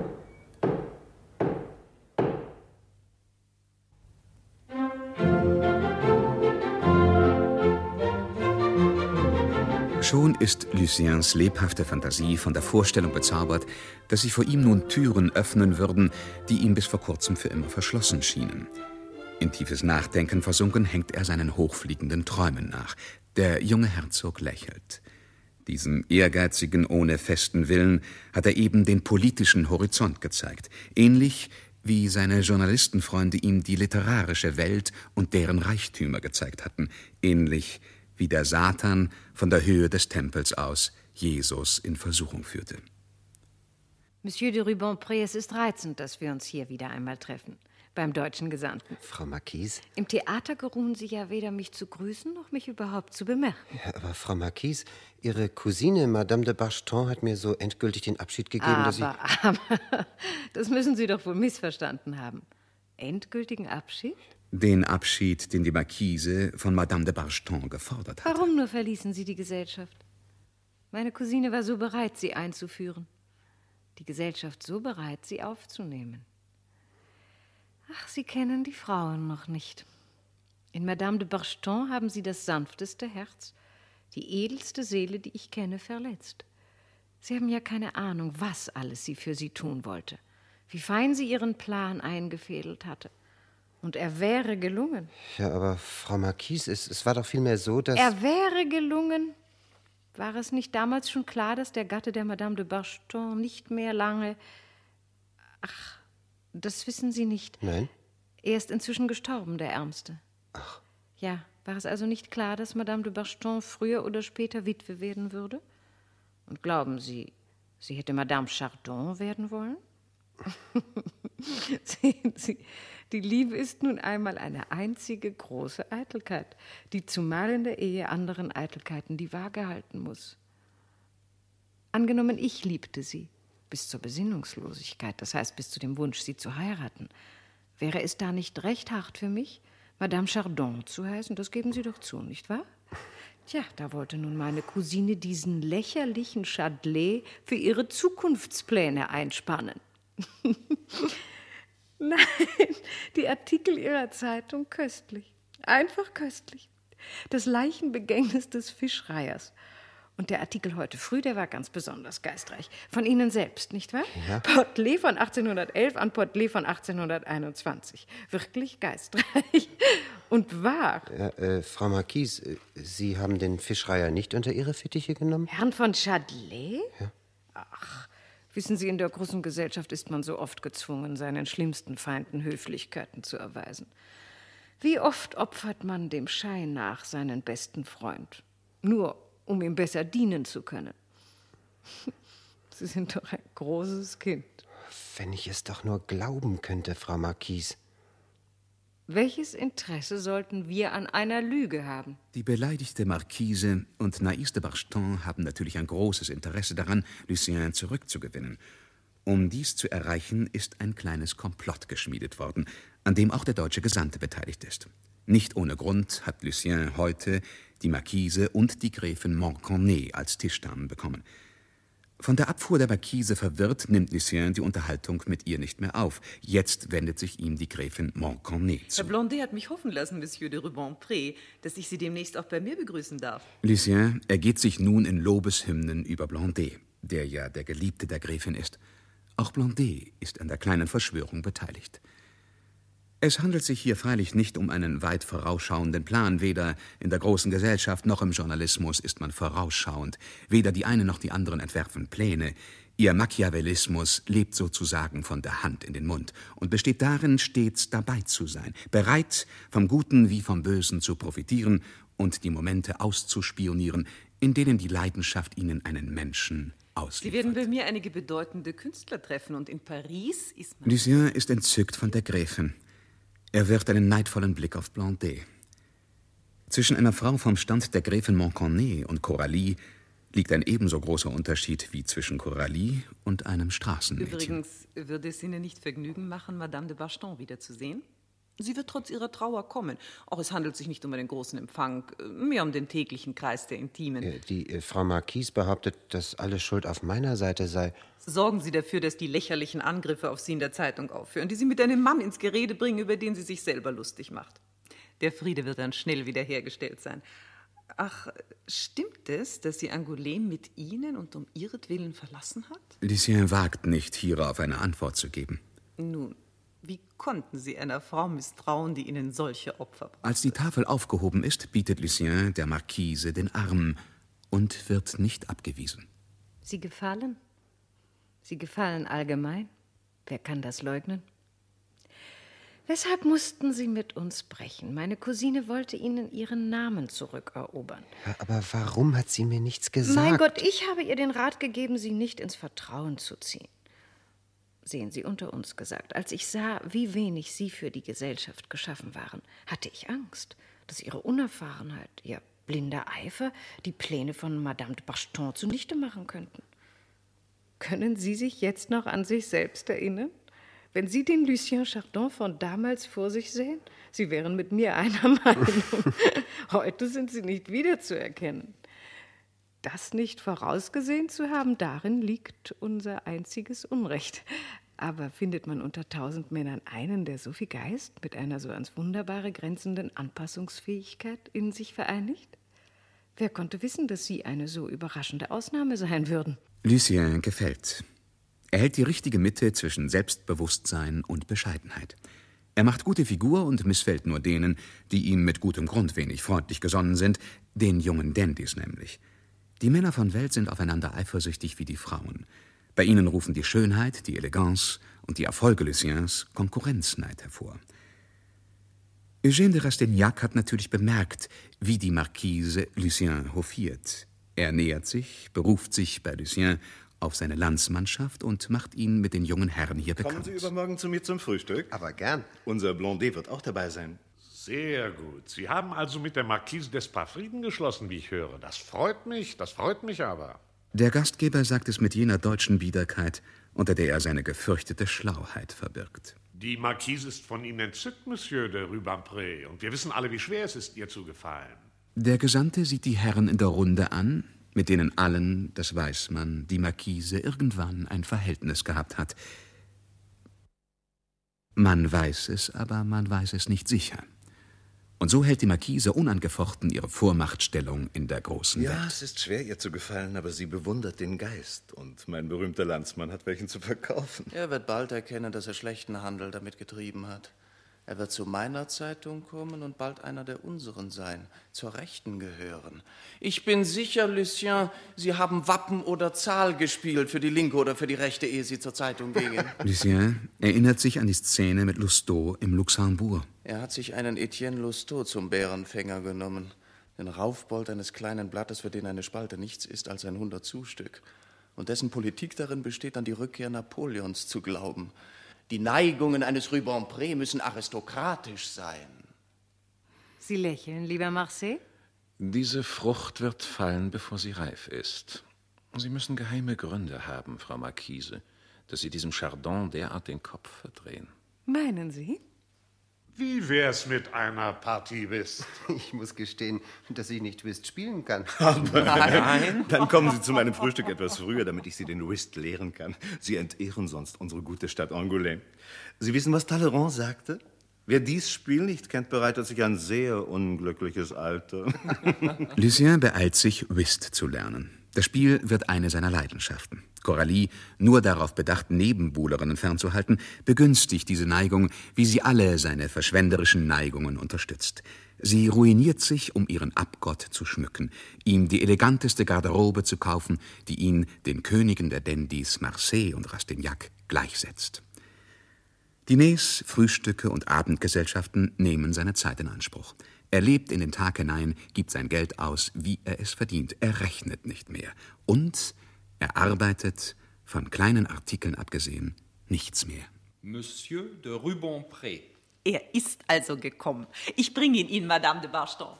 Schon ist Luciens lebhafte Fantasie von der Vorstellung bezaubert, dass sich vor ihm nun Türen öffnen würden, die ihm bis vor kurzem für immer verschlossen schienen. In tiefes Nachdenken versunken hängt er seinen hochfliegenden Träumen nach. Der junge Herzog lächelt. Diesem Ehrgeizigen ohne festen Willen hat er eben den politischen Horizont gezeigt. Ähnlich wie seine Journalistenfreunde ihm die literarische Welt und deren Reichtümer gezeigt hatten. Ähnlich wie der Satan von der Höhe des Tempels aus Jesus in Versuchung führte. Monsieur de Rubempré, es ist reizend, dass wir uns hier wieder einmal treffen. Beim deutschen Gesandten. Frau Marquise? Im Theater geruhen Sie ja weder, mich zu grüßen, noch mich überhaupt zu bemerken. Ja, aber Frau Marquise, Ihre Cousine, Madame de Bargeton, hat mir so endgültig den Abschied gegeben, aber, dass ich... Aber, das müssen Sie doch wohl missverstanden haben. Endgültigen Abschied? Den Abschied, den die Marquise von Madame de Bargeton gefordert hat. Warum nur verließen Sie die Gesellschaft? Meine Cousine war so bereit, Sie einzuführen. Die Gesellschaft so bereit, Sie aufzunehmen. Ach, Sie kennen die Frauen noch nicht. In Madame de Bargeton haben Sie das sanfteste Herz, die edelste Seele, die ich kenne, verletzt. Sie haben ja keine Ahnung, was alles sie für Sie tun wollte, wie fein sie Ihren Plan eingefädelt hatte. Und er wäre gelungen. Ja, aber Frau Marquise, es, es war doch vielmehr so, dass... Er wäre gelungen. War es nicht damals schon klar, dass der Gatte der Madame de Bargeton nicht mehr lange... Ach, das wissen Sie nicht. Nein? Er ist inzwischen gestorben, der Ärmste. Ach. Ja, war es also nicht klar, dass Madame de Bargeton früher oder später Witwe werden würde? Und glauben Sie, sie hätte Madame Chardon werden wollen? Sehen Sie, die Liebe ist nun einmal eine einzige große Eitelkeit, die zumal in der Ehe anderen Eitelkeiten die Waage halten muss. Angenommen, ich liebte sie, bis zur Besinnungslosigkeit, das heißt bis zu dem Wunsch, sie zu heiraten. Wäre es da nicht recht hart für mich, Madame Chardon zu heißen? Das geben Sie doch zu, nicht wahr? Tja, da wollte nun meine Cousine diesen lächerlichen Châtelet für ihre Zukunftspläne einspannen. Nein, die Artikel ihrer Zeitung köstlich, einfach köstlich. Das Leichenbegängnis des Fischreihers. Und der Artikel heute früh, der war ganz besonders geistreich. Von Ihnen selbst, nicht wahr? Ja. Portelet von achtzehnhundertelf an Portelet von achtzehnhunderteinundzwanzig. Wirklich geistreich und wahr. Ja, äh, Frau Marquise, äh, Sie haben den Fischreiher nicht unter Ihre Fittiche genommen? Herrn von Châtelet? Ja. Ach, wissen Sie, in der großen Gesellschaft ist man so oft gezwungen, seinen schlimmsten Feinden Höflichkeiten zu erweisen. Wie oft opfert man dem Schein nach seinen besten Freund? Nur um ihm besser dienen zu können. Sie sind doch ein großes Kind. Wenn ich es doch nur glauben könnte, Frau Marquise. Welches Interesse sollten wir an einer Lüge haben? Die beleidigte Marquise und Naïs de Barcheton haben natürlich ein großes Interesse daran, Lucien zurückzugewinnen. Um dies zu erreichen, ist ein kleines Komplott geschmiedet worden, an dem auch der deutsche Gesandte beteiligt ist. Nicht ohne Grund hat Lucien heute die Marquise und die Gräfin Montcornet als Tischdamen bekommen. Von der Abfuhr der Marquise verwirrt, nimmt Lucien die Unterhaltung mit ihr nicht mehr auf. Jetzt wendet sich ihm die Gräfin Montcornet zu. Herr Blondet hat mich hoffen lassen, Monsieur de Rubempré, dass ich Sie demnächst auch bei mir begrüßen darf. Lucien ergeht sich nun in Lobeshymnen über Blondet, der ja der Geliebte der Gräfin ist. Auch Blondet ist an der kleinen Verschwörung beteiligt. Es handelt sich hier freilich nicht um einen weit vorausschauenden Plan. Weder in der großen Gesellschaft noch im Journalismus ist man vorausschauend. Weder die einen noch die anderen entwerfen Pläne. Ihr Machiavellismus lebt sozusagen von der Hand in den Mund und besteht darin, stets dabei zu sein, bereit, vom Guten wie vom Bösen zu profitieren und die Momente auszuspionieren, in denen die Leidenschaft ihnen einen Menschen ausliefert. Sie werden bei mir einige bedeutende Künstler treffen und in Paris ist man... Lucien ist entzückt von der Gräfin. Er wirft einen neidvollen Blick auf Blondet. Zwischen einer Frau vom Stand der Gräfin Montcornet und Coralie liegt ein ebenso großer Unterschied wie zwischen Coralie und einem Straßenmädchen. Übrigens würde es Ihnen nicht Vergnügen machen, Madame de Barcheton wiederzusehen? Sie wird trotz ihrer Trauer kommen. Auch es handelt sich nicht um einen großen Empfang, mehr um den täglichen Kreis der Intimen. Äh, die äh, Frau Marquise behauptet, dass alle Schuld auf meiner Seite sei. Sorgen Sie dafür, dass die lächerlichen Angriffe auf Sie in der Zeitung aufhören, die Sie mit einem Mann ins Gerede bringen, über den sie sich selber lustig macht. Der Friede wird dann schnell wiederhergestellt sein. Ach, stimmt es, dass sie Angoulême mit Ihnen und um ihretwillen verlassen hat? Lucien wagt nicht, hierauf eine Antwort zu geben. Nun, wie konnten Sie einer Frau misstrauen, die Ihnen solche Opfer brachte? Als die Tafel aufgehoben ist, bietet Lucien der Marquise den Arm und wird nicht abgewiesen. Sie gefallen? Sie gefallen allgemein? Wer kann das leugnen? Weshalb mussten Sie mit uns brechen? Meine Cousine wollte Ihnen Ihren Namen zurückerobern. Ja, aber warum hat sie mir nichts gesagt? Mein Gott, ich habe ihr den Rat gegeben, Sie nicht ins Vertrauen zu ziehen. Sehen Sie, unter uns gesagt, als ich sah, wie wenig Sie für die Gesellschaft geschaffen waren, hatte ich Angst, dass Ihre Unerfahrenheit, Ihr blinder Eifer die Pläne von Madame de Barcheton zunichte machen könnten. Können Sie sich jetzt noch an sich selbst erinnern? Wenn Sie den Lucien Chardon von damals vor sich sehen, Sie wären mit mir einer Meinung. Heute sind Sie nicht wiederzuerkennen. Das nicht vorausgesehen zu haben, darin liegt unser einziges Unrecht. Aber findet man unter tausend Männern einen, der so viel Geist mit einer so ans Wunderbare grenzenden Anpassungsfähigkeit in sich vereinigt? Wer konnte wissen, dass Sie eine so überraschende Ausnahme sein würden? Lucien gefällt. Er hält die richtige Mitte zwischen Selbstbewusstsein und Bescheidenheit. Er macht gute Figur und missfällt nur denen, die ihm mit gutem Grund wenig freundlich gesonnen sind, den jungen Dandys nämlich. Die Männer von Welt sind aufeinander eifersüchtig wie die Frauen. Bei ihnen rufen die Schönheit, die Eleganz und die Erfolge Luciens Konkurrenzneid hervor. Eugène de Rastignac hat natürlich bemerkt, wie die Marquise Lucien hofiert. Er nähert sich, beruft sich bei Lucien auf seine Landsmannschaft und macht ihn mit den jungen Herren hier bekannt. Kommen Sie übermorgen zu mir zum Frühstück? Aber gern. Unser Blondet wird auch dabei sein. Sehr gut. Sie haben also mit der Marquise d'Espard Frieden geschlossen, wie ich höre. Das freut mich, das freut mich aber. Der Gastgeber sagt es mit jener deutschen Biederkeit, unter der er seine gefürchtete Schlauheit verbirgt. Die Marquise ist von Ihnen entzückt, Monsieur de Rubempré, und wir wissen alle, wie schwer es ist, ihr zu gefallen. Der Gesandte sieht die Herren in der Runde an, mit denen allen, das weiß man, die Marquise irgendwann ein Verhältnis gehabt hat. Man weiß es, aber man weiß es nicht sicher. Und so hält die Marquise unangefochten ihre Vormachtstellung in der großen Ja, Welt. es ist schwer, ihr zu gefallen, aber sie bewundert den Geist. Und mein berühmter Landsmann hat welchen zu verkaufen. Er wird bald erkennen, dass er schlechten Handel damit getrieben hat. Er wird zu meiner Zeitung kommen und bald einer der unseren sein, zur Rechten gehören. Ich bin sicher, Lucien, Sie haben Wappen oder Zahl gespielt für die linke oder für die rechte, ehe Sie zur Zeitung gingen. Lucien erinnert sich an die Szene mit Lousteau im Luxembourg. Er hat sich einen Etienne Lousteau zum Bärenfänger genommen, den Raufbold eines kleinen Blattes, für den eine Spalte nichts ist als ein Hundertzu-Stück, und dessen Politik darin besteht, an die Rückkehr Napoleons zu glauben. Die Neigungen eines Rubempré müssen aristokratisch sein. Sie lächeln, lieber Marseille? Diese Frucht wird fallen, bevor sie reif ist. Sie müssen geheime Gründe haben, Frau Marquise, dass Sie diesem Chardon derart den Kopf verdrehen. Meinen Sie? Wie wär's mit einer Partie Whist? Ich muss gestehen, dass ich nicht Whist spielen kann. Aber nein. Dann kommen Sie zu meinem Frühstück etwas früher, damit ich Sie den Whist lehren kann. Sie entehren sonst unsere gute Stadt Angoulême. Sie wissen, was Talleyrand sagte? Wer dies Spiel nicht kennt, bereitet sich ein sehr unglückliches Alter. Lucien beeilt sich, Whist zu lernen. Das Spiel wird eine seiner Leidenschaften. Coralie, nur darauf bedacht, Nebenbuhlerinnen fernzuhalten, begünstigt diese Neigung, wie sie alle seine verschwenderischen Neigungen unterstützt. Sie ruiniert sich, um ihren Abgott zu schmücken, ihm die eleganteste Garderobe zu kaufen, die ihn den Königen der Dandys Marseille und Rastignac gleichsetzt. Diners, Frühstücke und Abendgesellschaften nehmen seine Zeit in Anspruch. Er lebt in den Tag hinein, gibt sein Geld aus, wie er es verdient. Er rechnet nicht mehr. Und er arbeitet, von kleinen Artikeln abgesehen, nichts mehr. Monsieur de Rubempré. Er ist also gekommen. Ich bringe ihn Ihnen, Madame de Barstein.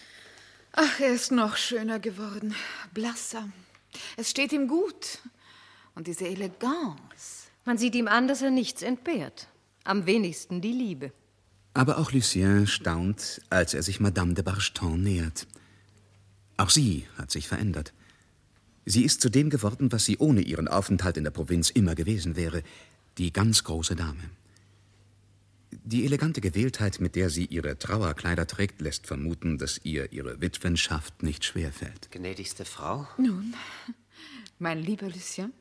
Ach, er ist noch schöner geworden, blasser. Es steht ihm gut. Und diese Eleganz. Man sieht ihm an, dass er nichts entbehrt. Am wenigsten die Liebe. Aber auch Lucien staunt, als er sich Madame de Barstein nähert. Auch sie hat sich verändert. Sie ist zu dem geworden, was sie ohne ihren Aufenthalt in der Provinz immer gewesen wäre, die ganz große Dame. Die elegante Gewähltheit, mit der sie ihre Trauerkleider trägt, lässt vermuten, dass ihr ihre Witwenschaft nicht schwerfällt. Gnädigste Frau? Nun, mein lieber Lucien,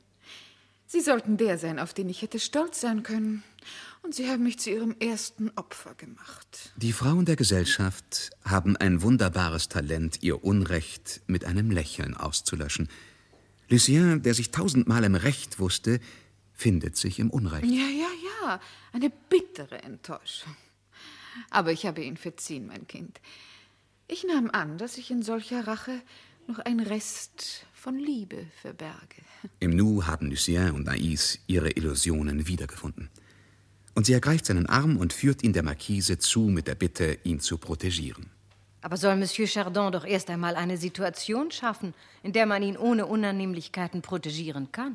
Sie sollten der sein, auf den ich hätte stolz sein können. Und Sie haben mich zu Ihrem ersten Opfer gemacht. Die Frauen der Gesellschaft haben ein wunderbares Talent, ihr Unrecht mit einem Lächeln auszulöschen. Lucien, der sich tausendmal im Recht wusste, findet sich im Unrecht. Ja, ja, ja, eine bittere Enttäuschung. Aber ich habe Ihnen verziehen, mein Kind. Ich nahm an, dass ich in solcher Rache noch ein Rest von Liebe verberge. Im Nu haben Lucien und Naïs ihre Illusionen wiedergefunden. Und sie ergreift seinen Arm und führt ihn der Marquise zu mit der Bitte, ihn zu protegieren. Aber soll Monsieur Chardon doch erst einmal eine Situation schaffen, in der man ihn ohne Unannehmlichkeiten protegieren kann?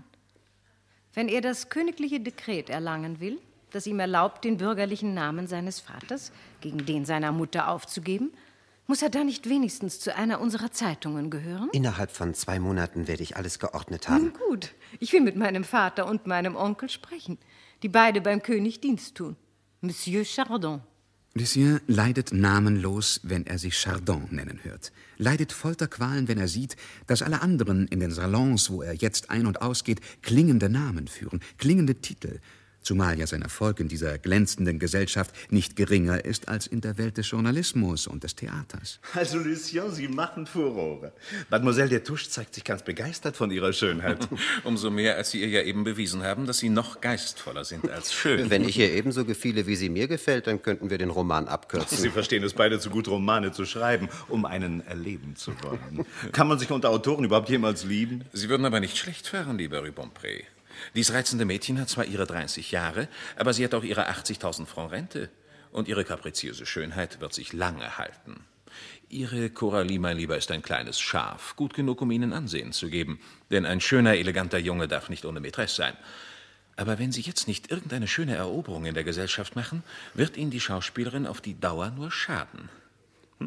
Wenn er das königliche Dekret erlangen will, das ihm erlaubt, den bürgerlichen Namen seines Vaters gegen den seiner Mutter aufzugeben, muss er da nicht wenigstens zu einer unserer Zeitungen gehören? Innerhalb von zwei Monaten werde ich alles geordnet haben. Nun gut, ich will mit meinem Vater und meinem Onkel sprechen, die beide beim König Dienst tun. Monsieur Chardon. Lucien leidet namenlos, wenn er sich Chardon nennen hört. Leidet Folterqualen, wenn er sieht, dass alle anderen in den Salons, wo er jetzt ein- und ausgeht, klingende Namen führen, klingende Titel. Zumal ja sein Erfolg in dieser glänzenden Gesellschaft nicht geringer ist als in der Welt des Journalismus und des Theaters. Also, Lucien, Sie machen Furore. Mademoiselle Destouches zeigt sich ganz begeistert von Ihrer Schönheit. Umso mehr, als Sie ihr ja eben bewiesen haben, dass Sie noch geistvoller sind als schön. Wenn ich ihr ebenso gefiele, wie sie mir gefällt, dann könnten wir den Roman abkürzen. Sie verstehen es beide zu gut, Romane zu schreiben, um einen erleben zu wollen. Kann man sich unter Autoren überhaupt jemals lieben? Sie würden aber nicht schlecht fahren, lieber Rubempré. Dies reizende Mädchen hat zwar ihre dreißig Jahre, aber sie hat auch ihre achtzigtausend Franc Rente. Und ihre kapriziöse Schönheit wird sich lange halten. Ihre Coralie, mein Lieber, ist ein kleines Schaf, gut genug, um Ihnen Ansehen zu geben. Denn ein schöner, eleganter Junge darf nicht ohne Mätresse sein. Aber wenn Sie jetzt nicht irgendeine schöne Eroberung in der Gesellschaft machen, wird Ihnen die Schauspielerin auf die Dauer nur schaden. Hm?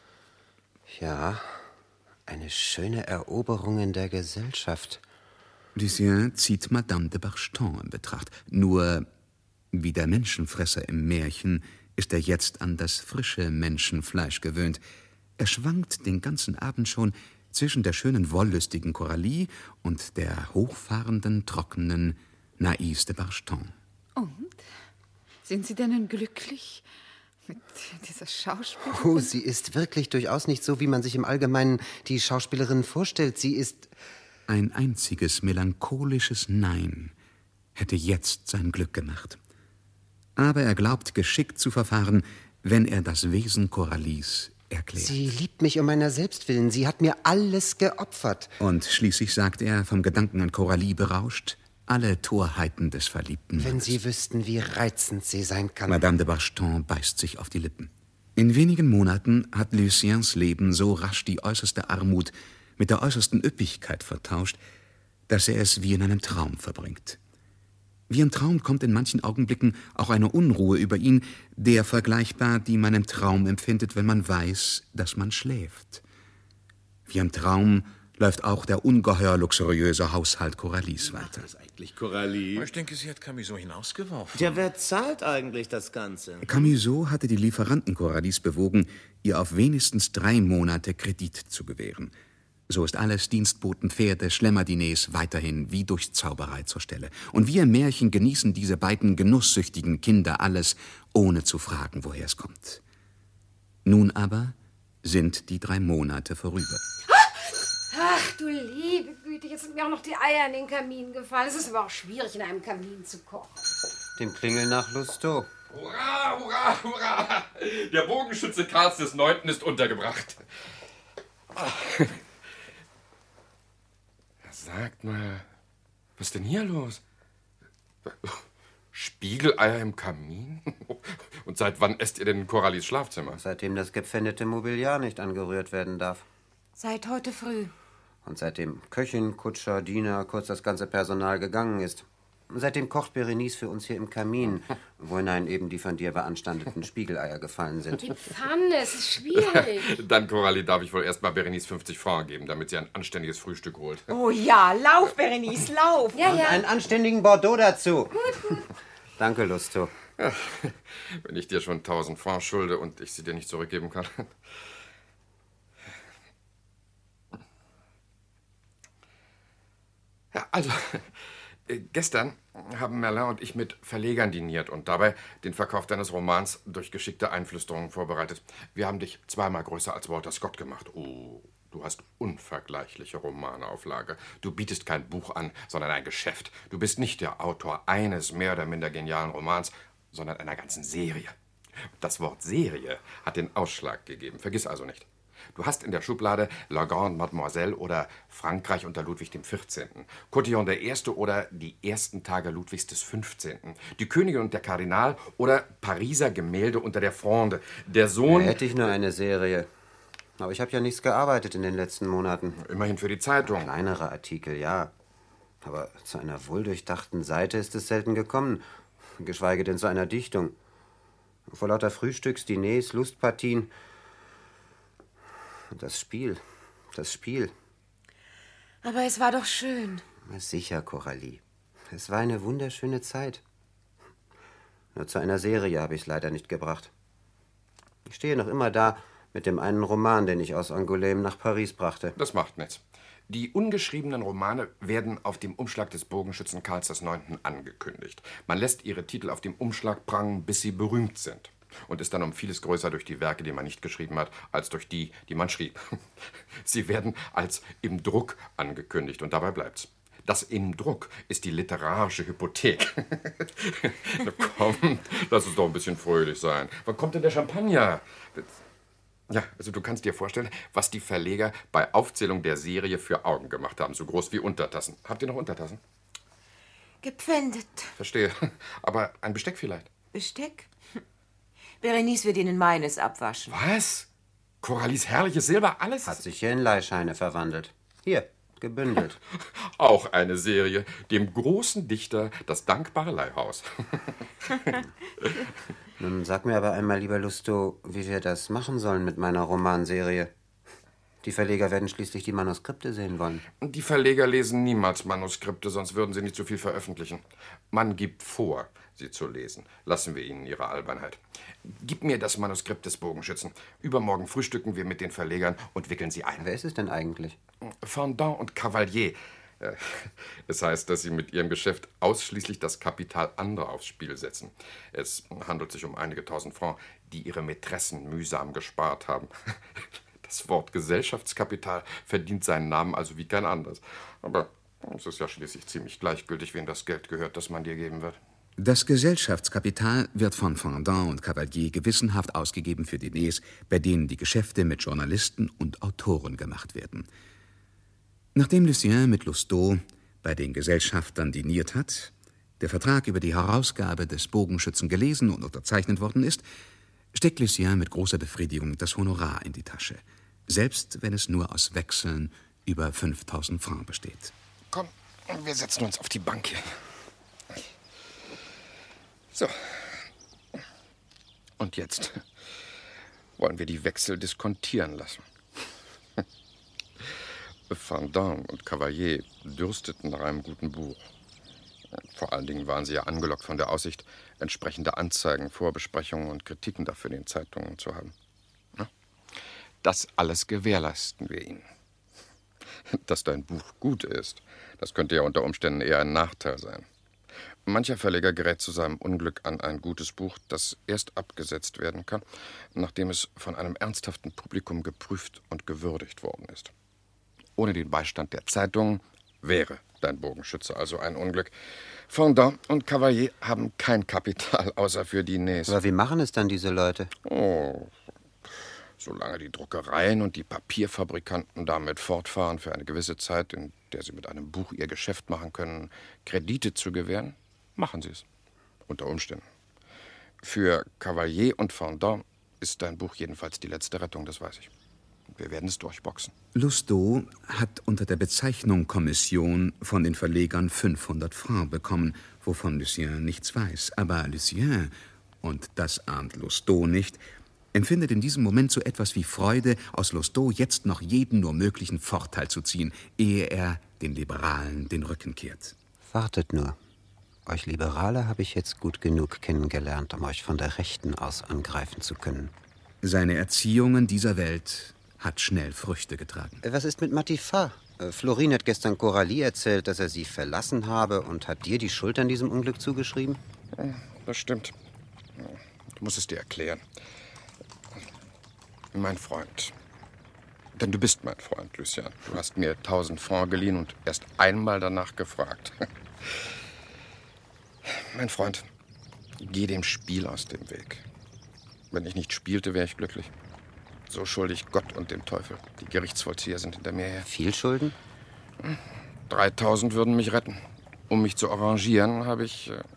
Ja, eine schöne Eroberung in der Gesellschaft. Lucien zieht Madame de Barstein in Betracht. Nur, wie der Menschenfresser im Märchen, ist er jetzt an das frische Menschenfleisch gewöhnt. Er schwankt den ganzen Abend schon zwischen der schönen, wollüstigen Coralie und der hochfahrenden, trockenen Naïs de Bargeton. Und? Sind Sie denn glücklich mit dieser Schauspielerin? Oh, sie ist wirklich durchaus nicht so, wie man sich im Allgemeinen die Schauspielerin vorstellt. Sie ist... Ein einziges melancholisches Nein hätte jetzt sein Glück gemacht. Aber er glaubt, geschickt zu verfahren, wenn er das Wesen Coralies erklärt. Sie liebt mich um meiner selbst willen. Sie hat mir alles geopfert. Und schließlich sagt er, vom Gedanken an Coralie berauscht, alle Torheiten des Verliebten. Wenn Sie wüssten, wie reizend sie sein kann. Madame de Bargeton beißt sich auf die Lippen. In wenigen Monaten hat Luciens Leben so rasch die äußerste Armut mit der äußersten Üppigkeit vertauscht, dass er es wie in einem Traum verbringt. Wie im Traum kommt in manchen Augenblicken auch eine Unruhe über ihn, der vergleichbar, die man im Traum empfindet, wenn man weiß, dass man schläft. Wie im Traum läuft auch der ungeheuer luxuriöse Haushalt Coralies weiter. Was ist eigentlich Coralie? Ich denke, sie hat Camusot hinausgeworfen. Ja, wer zahlt eigentlich das Ganze? Camusot hatte die Lieferanten Coralies bewogen, ihr auf wenigstens drei Monate Kredit zu gewähren. So ist alles Dienstboten, Pferde, Schlemmerdiners weiterhin wie durch Zauberei zur Stelle. Und wie im Märchen genießen diese beiden genusssüchtigen Kinder alles, ohne zu fragen, woher es kommt. Nun aber sind die drei Monate vorüber. Ach, du liebe Güte, jetzt sind mir auch noch die Eier in den Kamin gefallen. Es ist aber auch schwierig, in einem Kamin zu kochen. Dem Klingeln nach Lusto. Hurra, hurra, hurra! Der Bogenschütze Karls des Neunten ist untergebracht. Sagt mal, was ist denn hier los? Spiegeleier im Kamin? Und seit wann esst ihr denn in Coralies Schlafzimmer? Seitdem das gepfändete Mobiliar nicht angerührt werden darf. Seit heute früh. Und seitdem Köchin, Kutscher, Diener, kurz das ganze Personal gegangen ist. Seitdem kocht Berenice für uns hier im Kamin, wo hinein eben die von dir beanstandeten Spiegeleier gefallen sind. Die Pfanne, es ist schwierig. Dann, Coralie, darf ich wohl erst mal Berenice fünfzig Francs geben, damit sie ein anständiges Frühstück holt. Oh ja, lauf, Berenice, lauf. Ja, Und ja. einen anständigen Bordeaux dazu. Gut, gut. Danke, Lusto. Ja, wenn ich dir schon tausend Francs schulde und ich sie dir nicht zurückgeben kann. Ja, also... Gestern haben Merlin und ich mit Verlegern diniert und dabei den Verkauf deines Romans durch geschickte Einflüsterungen vorbereitet. Wir haben dich zweimal größer als Walter Scott gemacht. Oh, du hast unvergleichliche Romane auf Lager. Du bietest kein Buch an, sondern ein Geschäft. Du bist nicht der Autor eines mehr oder minder genialen Romans, sondern einer ganzen Serie. Das Wort Serie hat den Ausschlag gegeben. Vergiss also nicht. Du hast in der Schublade La Grande Mademoiselle oder Frankreich unter Ludwig dem vierzehnten. Cotillon der Erste oder Die ersten Tage Ludwigs des fünfzehnten. Die Königin und der Kardinal oder Pariser Gemälde unter der Fronde. Der Sohn... Da hätte ich nur eine Serie. Aber ich habe ja nichts gearbeitet in den letzten Monaten. Immerhin für die Zeitung. Kleinere Artikel, ja. Aber zu einer wohldurchdachten Seite ist es selten gekommen. Geschweige denn zu einer Dichtung. Vor lauter Frühstücks, Diners, Lustpartien... Das Spiel, das Spiel. Aber es war doch schön. Na sicher, Coralie. Es war eine wunderschöne Zeit. Nur zu einer Serie habe ich es leider nicht gebracht. Ich stehe noch immer da mit dem einen Roman, den ich aus Angoulême nach Paris brachte. Das macht nichts. Die ungeschriebenen Romane werden auf dem Umschlag des Bogenschützen Karls des Neunten angekündigt. Man lässt ihre Titel auf dem Umschlag prangen, bis sie berühmt sind. Und ist dann um vieles größer durch die Werke, die man nicht geschrieben hat, als durch die, die man schrieb. Sie werden als im Druck angekündigt und dabei bleibt's. Das im Druck ist die literarische Hypothek. Na komm, lass uns doch ein bisschen fröhlich sein. Wann kommt denn der Champagner? Ja, also du kannst dir vorstellen, was die Verleger bei Aufzählung der Serie für Augen gemacht haben, so groß wie Untertassen. Habt ihr noch Untertassen? Gepfändet. Verstehe. Aber ein Besteck vielleicht? Besteck? Berenice wird Ihnen meines abwaschen. Was? Coralies herrliches Silber, alles? Hat sich hier in Leihscheine verwandelt. Hier, gebündelt. Auch eine Serie. Dem großen Dichter das dankbare Leihhaus. Nun sag mir aber einmal, lieber Lusto, wie wir das machen sollen mit meiner Romanserie. Die Verleger werden schließlich die Manuskripte sehen wollen. Die Verleger lesen niemals Manuskripte, sonst würden sie nicht so viel veröffentlichen. Man gibt vor, sie zu lesen. Lassen wir ihnen ihre Albernheit. Gib mir das Manuskript des Bogenschützen. Übermorgen frühstücken wir mit den Verlegern und wickeln sie ein. Wer ist es denn eigentlich? Fendant und Cavalier. Es heißt, dass sie mit ihrem Geschäft ausschließlich das Kapital anderer aufs Spiel setzen. Es handelt sich um einige tausend Francs, die ihre Mätressen mühsam gespart haben. Das Wort Gesellschaftskapital verdient seinen Namen also wie kein anderes. Aber es ist ja schließlich ziemlich gleichgültig, wem das Geld gehört, das man dir geben wird. Das Gesellschaftskapital wird von Fendant und Cavalier gewissenhaft ausgegeben für Diners, bei denen die Geschäfte mit Journalisten und Autoren gemacht werden. Nachdem Lucien mit Lousteau bei den Gesellschaftern diniert hat, der Vertrag über die Herausgabe des Bogenschützen gelesen und unterzeichnet worden ist, steckt Lucien mit großer Befriedigung das Honorar in die Tasche, selbst wenn es nur aus Wechseln über fünftausend Francs besteht. Komm, wir setzen uns auf die Bank hier. So. Und jetzt wollen wir die Wechsel diskontieren lassen. Fendant und Cavalier dürsteten nach einem guten Buch. Vor allen Dingen waren sie ja angelockt von der Aussicht, entsprechende Anzeigen, Vorbesprechungen und Kritiken dafür in den Zeitungen zu haben. Das alles gewährleisten wir ihnen. Dass dein Buch gut ist, das könnte ja unter Umständen eher ein Nachteil sein. Mancher Verleger gerät zu seinem Unglück an ein gutes Buch, das erst abgesetzt werden kann, nachdem es von einem ernsthaften Publikum geprüft und gewürdigt worden ist. Ohne den Beistand der Zeitungen wäre dein Bogenschütze also ein Unglück. Fendant und Cavalier haben kein Kapital, außer für Diners. Aber wie machen es dann diese Leute? Oh, solange die Druckereien und die Papierfabrikanten damit fortfahren, für eine gewisse Zeit, in der sie mit einem Buch ihr Geschäft machen können, Kredite zu gewähren, machen sie es. Unter Umständen. Für Cavalier und Fendant ist dein Buch jedenfalls die letzte Rettung, das weiß ich. Wir werden es durchboxen. Lousteau hat unter der Bezeichnung Kommission von den Verlegern fünfhundert Francs bekommen, wovon Lucien nichts weiß. Aber Lucien, und das ahnt Lousteau nicht, empfindet in diesem Moment so etwas wie Freude, aus Lousteau jetzt noch jeden nur möglichen Vorteil zu ziehen, ehe er den Liberalen den Rücken kehrt. Wartet nur. Euch Liberale habe ich jetzt gut genug kennengelernt, um euch von der Rechten aus angreifen zu können. Seine Erziehungen dieser Welt hat schnell Früchte getragen. Was ist mit Matifat? Florine hat gestern Coralie erzählt, dass er sie verlassen habe und hat dir die Schuld an diesem Unglück zugeschrieben? Das stimmt. Du musst es dir erklären. Mein Freund. Denn du bist mein Freund, Lucien. Du hast mir tausend Francs geliehen und erst einmal danach gefragt. Mein Freund, geh dem Spiel aus dem Weg. Wenn ich nicht spielte, wäre ich glücklich. So schuldig Gott und dem Teufel. Die Gerichtsvollzieher sind hinter mir her. Viel Schulden? Dreitausend würden mich retten. Um mich zu arrangieren, habe ich äh,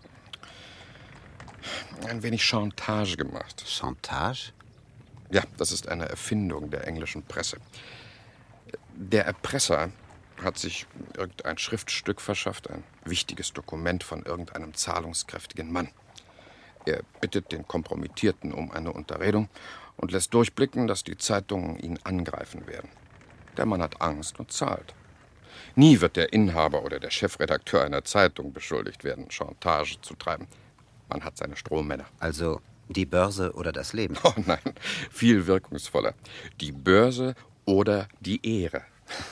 ein wenig Chantage gemacht. Chantage? Ja, das ist eine Erfindung der englischen Presse. Der Erpresser hat sich irgendein Schriftstück verschafft, ein wichtiges Dokument von irgendeinem zahlungskräftigen Mann. Er bittet den Kompromittierten um eine Unterredung und lässt durchblicken, dass die Zeitungen ihn angreifen werden. Der Mann hat Angst und zahlt. Nie wird der Inhaber oder der Chefredakteur einer Zeitung beschuldigt werden, Chantage zu treiben. Man hat seine Strohmänner. Also die Börse oder das Leben? Oh nein, viel wirkungsvoller. Die Börse oder die Ehre.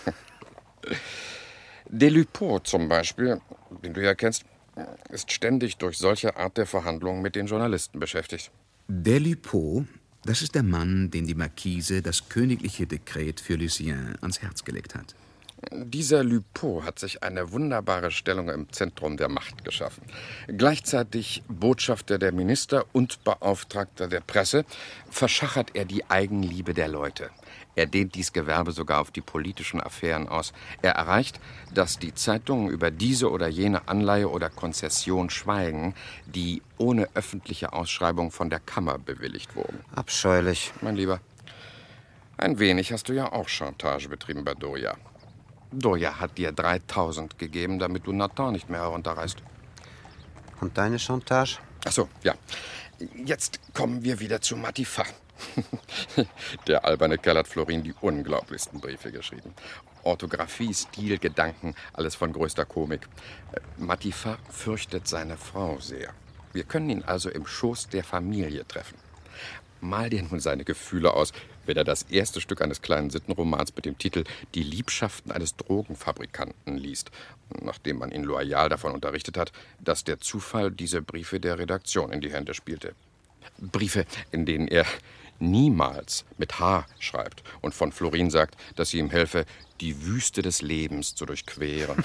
Delupeau zum Beispiel, den du ja kennst, ist ständig durch solche Art der Verhandlungen mit den Journalisten beschäftigt. Delupeau, das ist der Mann, den die Marquise das königliche Dekret für Lucien ans Herz gelegt hat. Dieser Lupeau hat sich eine wunderbare Stellung im Zentrum der Macht geschaffen. Gleichzeitig Botschafter der Minister und Beauftragter der Presse verschachert er die Eigenliebe der Leute. Er dehnt dies Gewerbe sogar auf die politischen Affären aus. Er erreicht, dass die Zeitungen über diese oder jene Anleihe oder Konzession schweigen, die ohne öffentliche Ausschreibung von der Kammer bewilligt wurden. Abscheulich. Mein Lieber, ein wenig hast du ja auch Chantage betrieben bei Doria. Doria hat dir dreitausend gegeben, damit du Nathan nicht mehr herunterreißt. Und deine Chantage? Ach so, ja. Jetzt kommen wir wieder zu Matifat. Der alberne Kerl hat Florine die unglaublichsten Briefe geschrieben. Orthographie, Stil, Gedanken, alles von größter Komik. Matifat fürchtet seine Frau sehr. Wir können ihn also im Schoß der Familie treffen. Mal dir nun seine Gefühle aus, wenn er das erste Stück eines kleinen Sittenromans mit dem Titel »Die Liebschaften eines Drogenfabrikanten« liest, nachdem man ihn loyal davon unterrichtet hat, dass der Zufall diese Briefe der Redaktion in die Hände spielte. Briefe, in denen er niemals mit H schreibt und von Florine sagt, dass sie ihm helfe, die Wüste des Lebens zu durchqueren.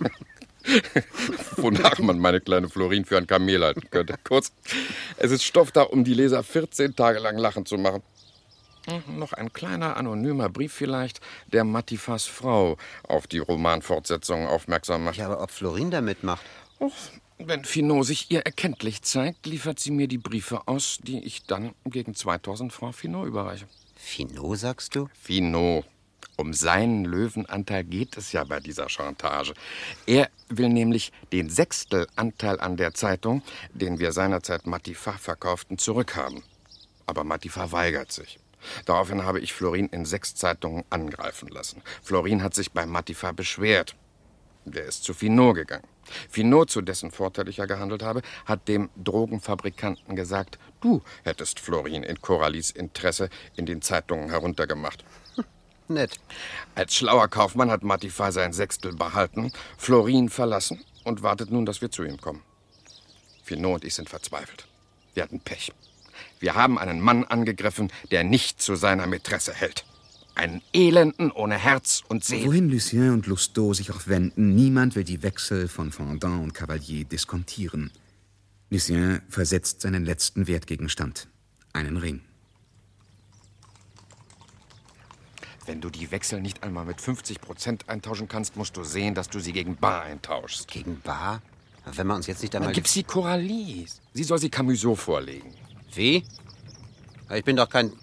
Wonach man meine kleine Florine für ein Kamel halten könnte. Kurz, es ist Stoff da, um die Leser vierzehn Tage lang lachen zu machen. Hm, noch ein kleiner, anonymer Brief vielleicht, der Matifats Frau auf die Romanfortsetzung aufmerksam macht. Ja, aber ob Florine da mitmacht? Och, wenn Finot sich ihr erkenntlich zeigt, liefert sie mir die Briefe aus, die ich dann gegen zweitausend Francs Finot überreiche. Finot, sagst du? Finot. Um seinen Löwenanteil geht es ja bei dieser Chantage. Er will nämlich den Sechstelanteil an der Zeitung, den wir seinerzeit Matifat verkauften, zurückhaben. Aber Matifat weigert sich. Daraufhin habe ich Florine in sechs Zeitungen angreifen lassen. Florine hat sich bei Matifat beschwert. Der ist zu Finot gegangen. Finot, zu dessen Vorteil ich ja gehandelt habe, hat dem Drogenfabrikanten gesagt, du hättest Florine in Coralies Interesse in den Zeitungen heruntergemacht. Nett. Als schlauer Kaufmann hat Matifat sein Sechstel behalten, Florine verlassen und wartet nun, dass wir zu ihm kommen. Finot und ich sind verzweifelt. Wir hatten Pech. Wir haben einen Mann angegriffen, der nicht zu seiner Mätresse hält. Einen Elenden ohne Herz und Seele. Wohin Lucien und Lousteau sich auch wenden, niemand will die Wechsel von Fendant und Cavalier diskontieren. Lucien versetzt seinen letzten Wertgegenstand, einen Ring. Wenn du die Wechsel nicht einmal mit fünfzig Prozent eintauschen kannst, musst du sehen, dass du sie gegen Bar eintauschst. Gegen Bar? Wenn wir uns jetzt nicht einmal... Dann gib sie Coralie. Sie soll sie Camusot vorlegen. Wie? Ich bin doch kein...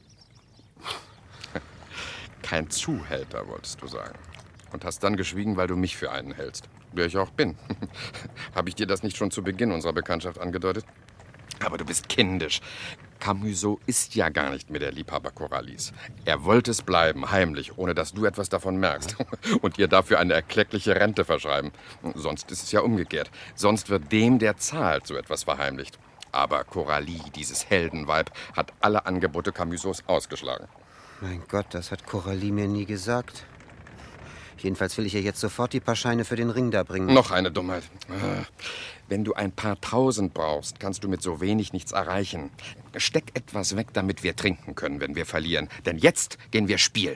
Kein Zuhälter, wolltest du sagen. Und hast dann geschwiegen, weil du mich für einen hältst. Wer ich auch bin. Habe ich dir das nicht schon zu Beginn unserer Bekanntschaft angedeutet? Aber du bist kindisch. Camusot ist ja gar nicht mehr der Liebhaber Coralies. Er wollte es bleiben, heimlich, ohne dass du etwas davon merkst. Und ihr dafür eine erkleckliche Rente verschreiben. Sonst ist es ja umgekehrt. Sonst wird dem, der zahlt, so etwas verheimlicht. Aber Coralie, dieses Heldenweib, hat alle Angebote Camusots ausgeschlagen. Mein Gott, das hat Coralie mir nie gesagt. Jedenfalls will ich ihr jetzt sofort die paar Scheine für den Ring da bringen. Noch eine Dummheit. Wenn du ein paar Tausend brauchst, kannst du mit so wenig nichts erreichen. Steck etwas weg, damit wir trinken können, wenn wir verlieren. Denn jetzt gehen wir spielen.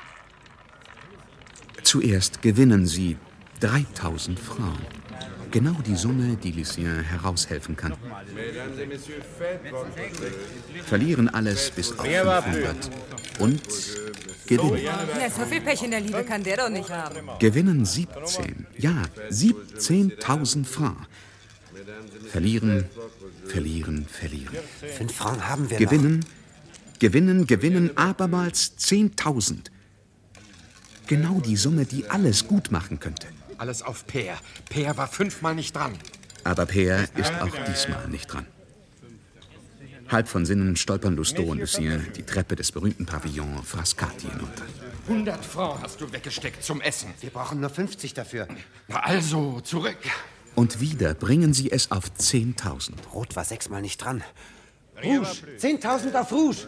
Zuerst gewinnen sie dreitausend Francs. Genau die Summe, die Lucien heraushelfen kann. Verlieren alles bis auf fünfhundert. Und gewinnen. Na, so viel Pech in der Liebe kann der doch nicht haben. Gewinnen siebzehn. Ja, siebzehntausend Francs. Verlieren, verlieren, verlieren. Fünf Francs haben wir Gewinnen, noch. gewinnen, gewinnen, abermals zehntausend. Genau die Summe, die alles gut machen könnte. Alles auf Peer. Peer war fünfmal nicht dran. Aber Peer ist auch diesmal nicht dran. Halb von Sinnen stolpern Lousteau und Lucien die Treppe des berühmten Pavillon Frascati hinunter. hundert Francs hast du weggesteckt zum Essen. Wir brauchen nur fünfzig dafür. Na also, zurück. Und wieder bringen sie es auf zehntausend. Rot war sechsmal nicht dran. Rouge. zehntausend auf Rouge.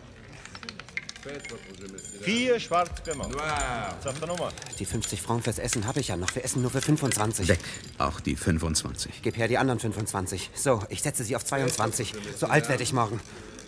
Vier schwarz gemacht. Nummer. Die fünfzig Francs fürs Essen habe ich ja noch. Wir essen nur für fünfundzwanzig. Weg, auch die fünfundzwanzig. Gib her die anderen fünfundzwanzig. So, ich setze sie auf zweiundzwanzig. So alt werde ich morgen.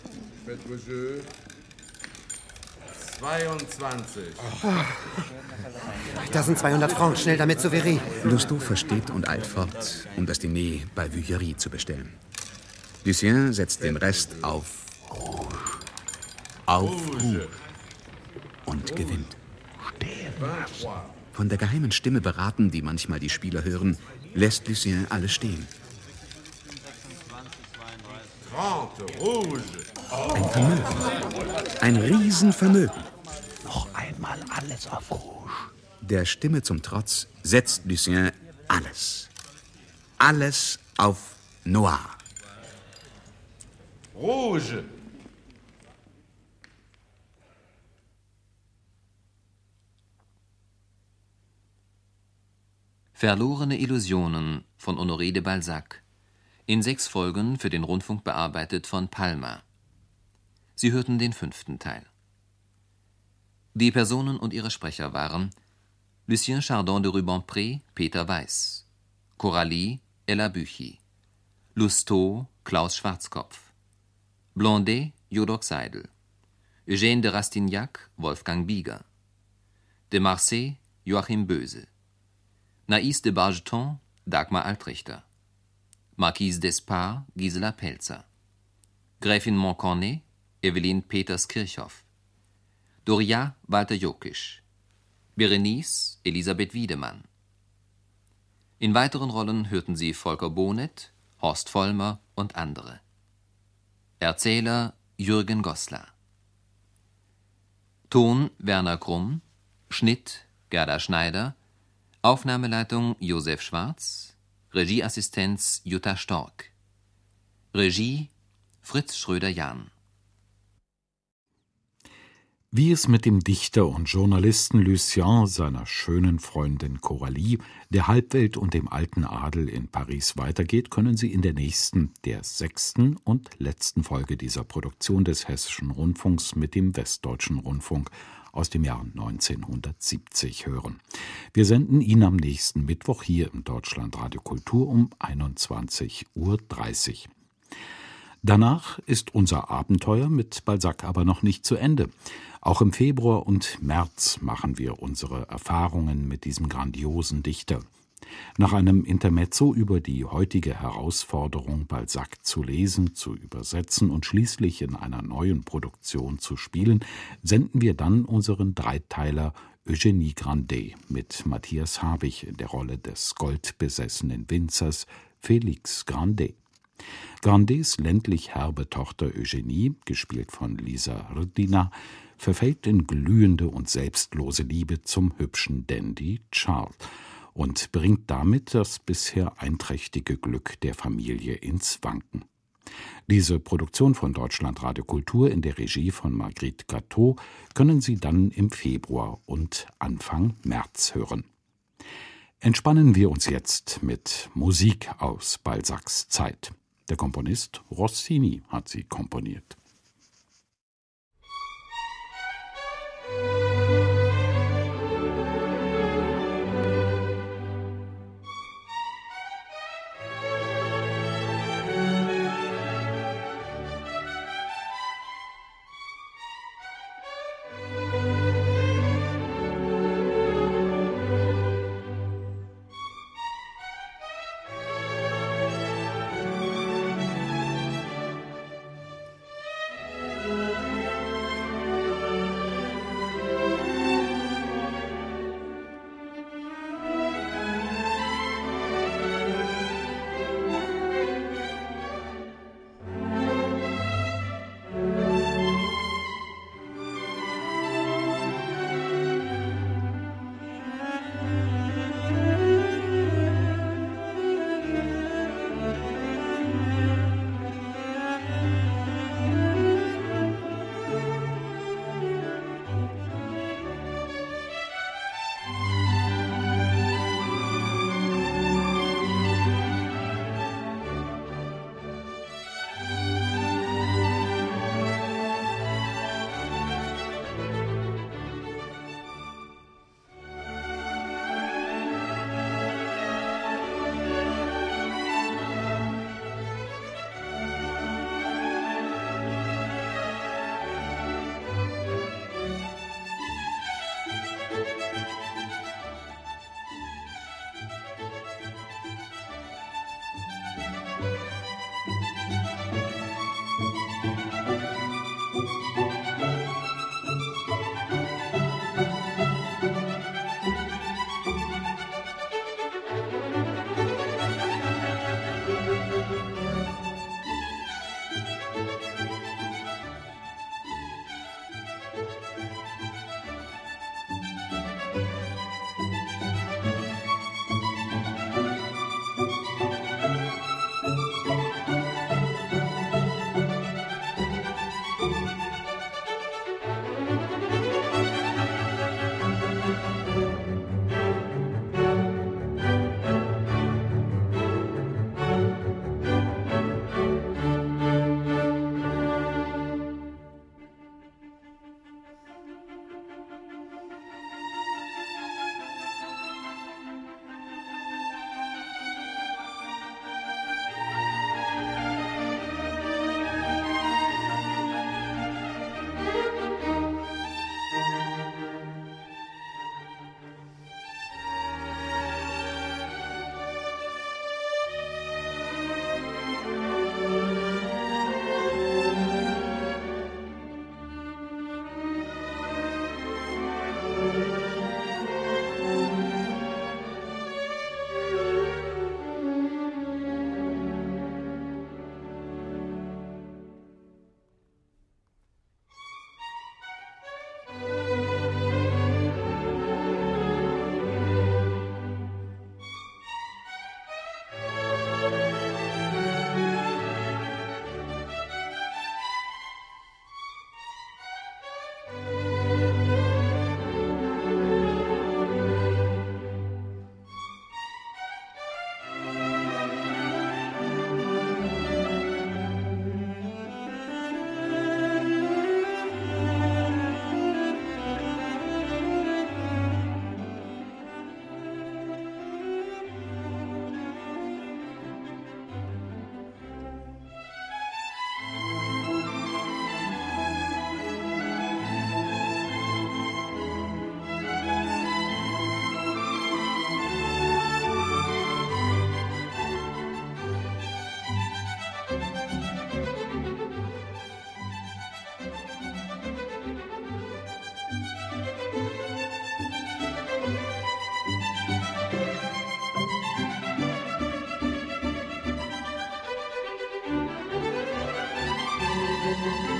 zweiundzwanzig. Oh. Das sind zweihundert Francs. Schnell damit zu Véry. Lousteau versteht und eilt fort, um das Diner bei Vuillery zu bestellen. Lucien setzt den Rest auf Rouge. Auf Rouge. Und gewinnt. Von der geheimen Stimme beraten, die manchmal die Spieler hören, lässt Lucien alles stehen. Ein Vermögen. Ein Riesenvermögen. Noch einmal alles auf Rouge. Der Stimme zum Trotz setzt Lucien alles. Alles auf Noir. Rouge. Verlorene Illusionen von Honoré de Balzac. In sechs Folgen für den Rundfunk bearbeitet von Palma. Sie hörten den fünften Teil. Die Personen und ihre Sprecher waren Lucien Chardon de Rubempré, Peter Weiß, Coralie, Ella Büchi, Lousteau, Klaus Schwarzkopf, Blondet, Jodok Seidel, Eugène de Rastignac, Wolfgang Bieger, de Marsay, Joachim Böse, Naïs de Bargeton, Dagmar Altrichter, Marquise d'Espard, Gisela Pelzer, Gräfin Montcornet, Evelyn Peters-Kirchhoff, Doria, Walter Jokisch, Berenice, Elisabeth Wiedemann. In weiteren Rollen hörten Sie Volker Bonet, Horst Vollmer und andere. Erzähler Jürgen Goslar. Ton Werner Krumm, Schnitt Gerda Schneider, Aufnahmeleitung Josef Schwarz, Regieassistenz Jutta Stork. Regie Fritz Schröder-Jahn. Wie es mit dem Dichter und Journalisten Lucien, seiner schönen Freundin Coralie, der Halbwelt und dem alten Adel in Paris weitergeht, können Sie in der nächsten, der sechsten und letzten Folge dieser Produktion des Hessischen Rundfunks mit dem Westdeutschen Rundfunk aus dem Jahr neunzehnhundertsiebzig hören. Wir senden ihn am nächsten Mittwoch hier im Deutschlandradio Kultur um einundzwanzig Uhr dreißig. Danach ist unser Abenteuer mit Balzac aber noch nicht zu Ende. Auch im Februar und März machen wir unsere Erfahrungen mit diesem grandiosen Dichter. Nach einem Intermezzo über die heutige Herausforderung, Balzac zu lesen, zu übersetzen und schließlich in einer neuen Produktion zu spielen, senden wir dann unseren Dreiteiler Eugénie Grandet mit Matthias Habich in der Rolle des goldbesessenen Winzers Félix Grandet. Grandets ländlich herbe Tochter Eugénie, gespielt von Lisa Rdina, verfällt in glühende und selbstlose Liebe zum hübschen Dandy Charles und bringt damit das bisher einträchtige Glück der Familie ins Wanken. Diese Produktion von Deutschlandradio Kultur in der Regie von Marguerite Gateau können Sie dann im Februar und Anfang März hören. Entspannen wir uns jetzt mit Musik aus Balzacs Zeit. Der Komponist Rossini hat sie komponiert. Musik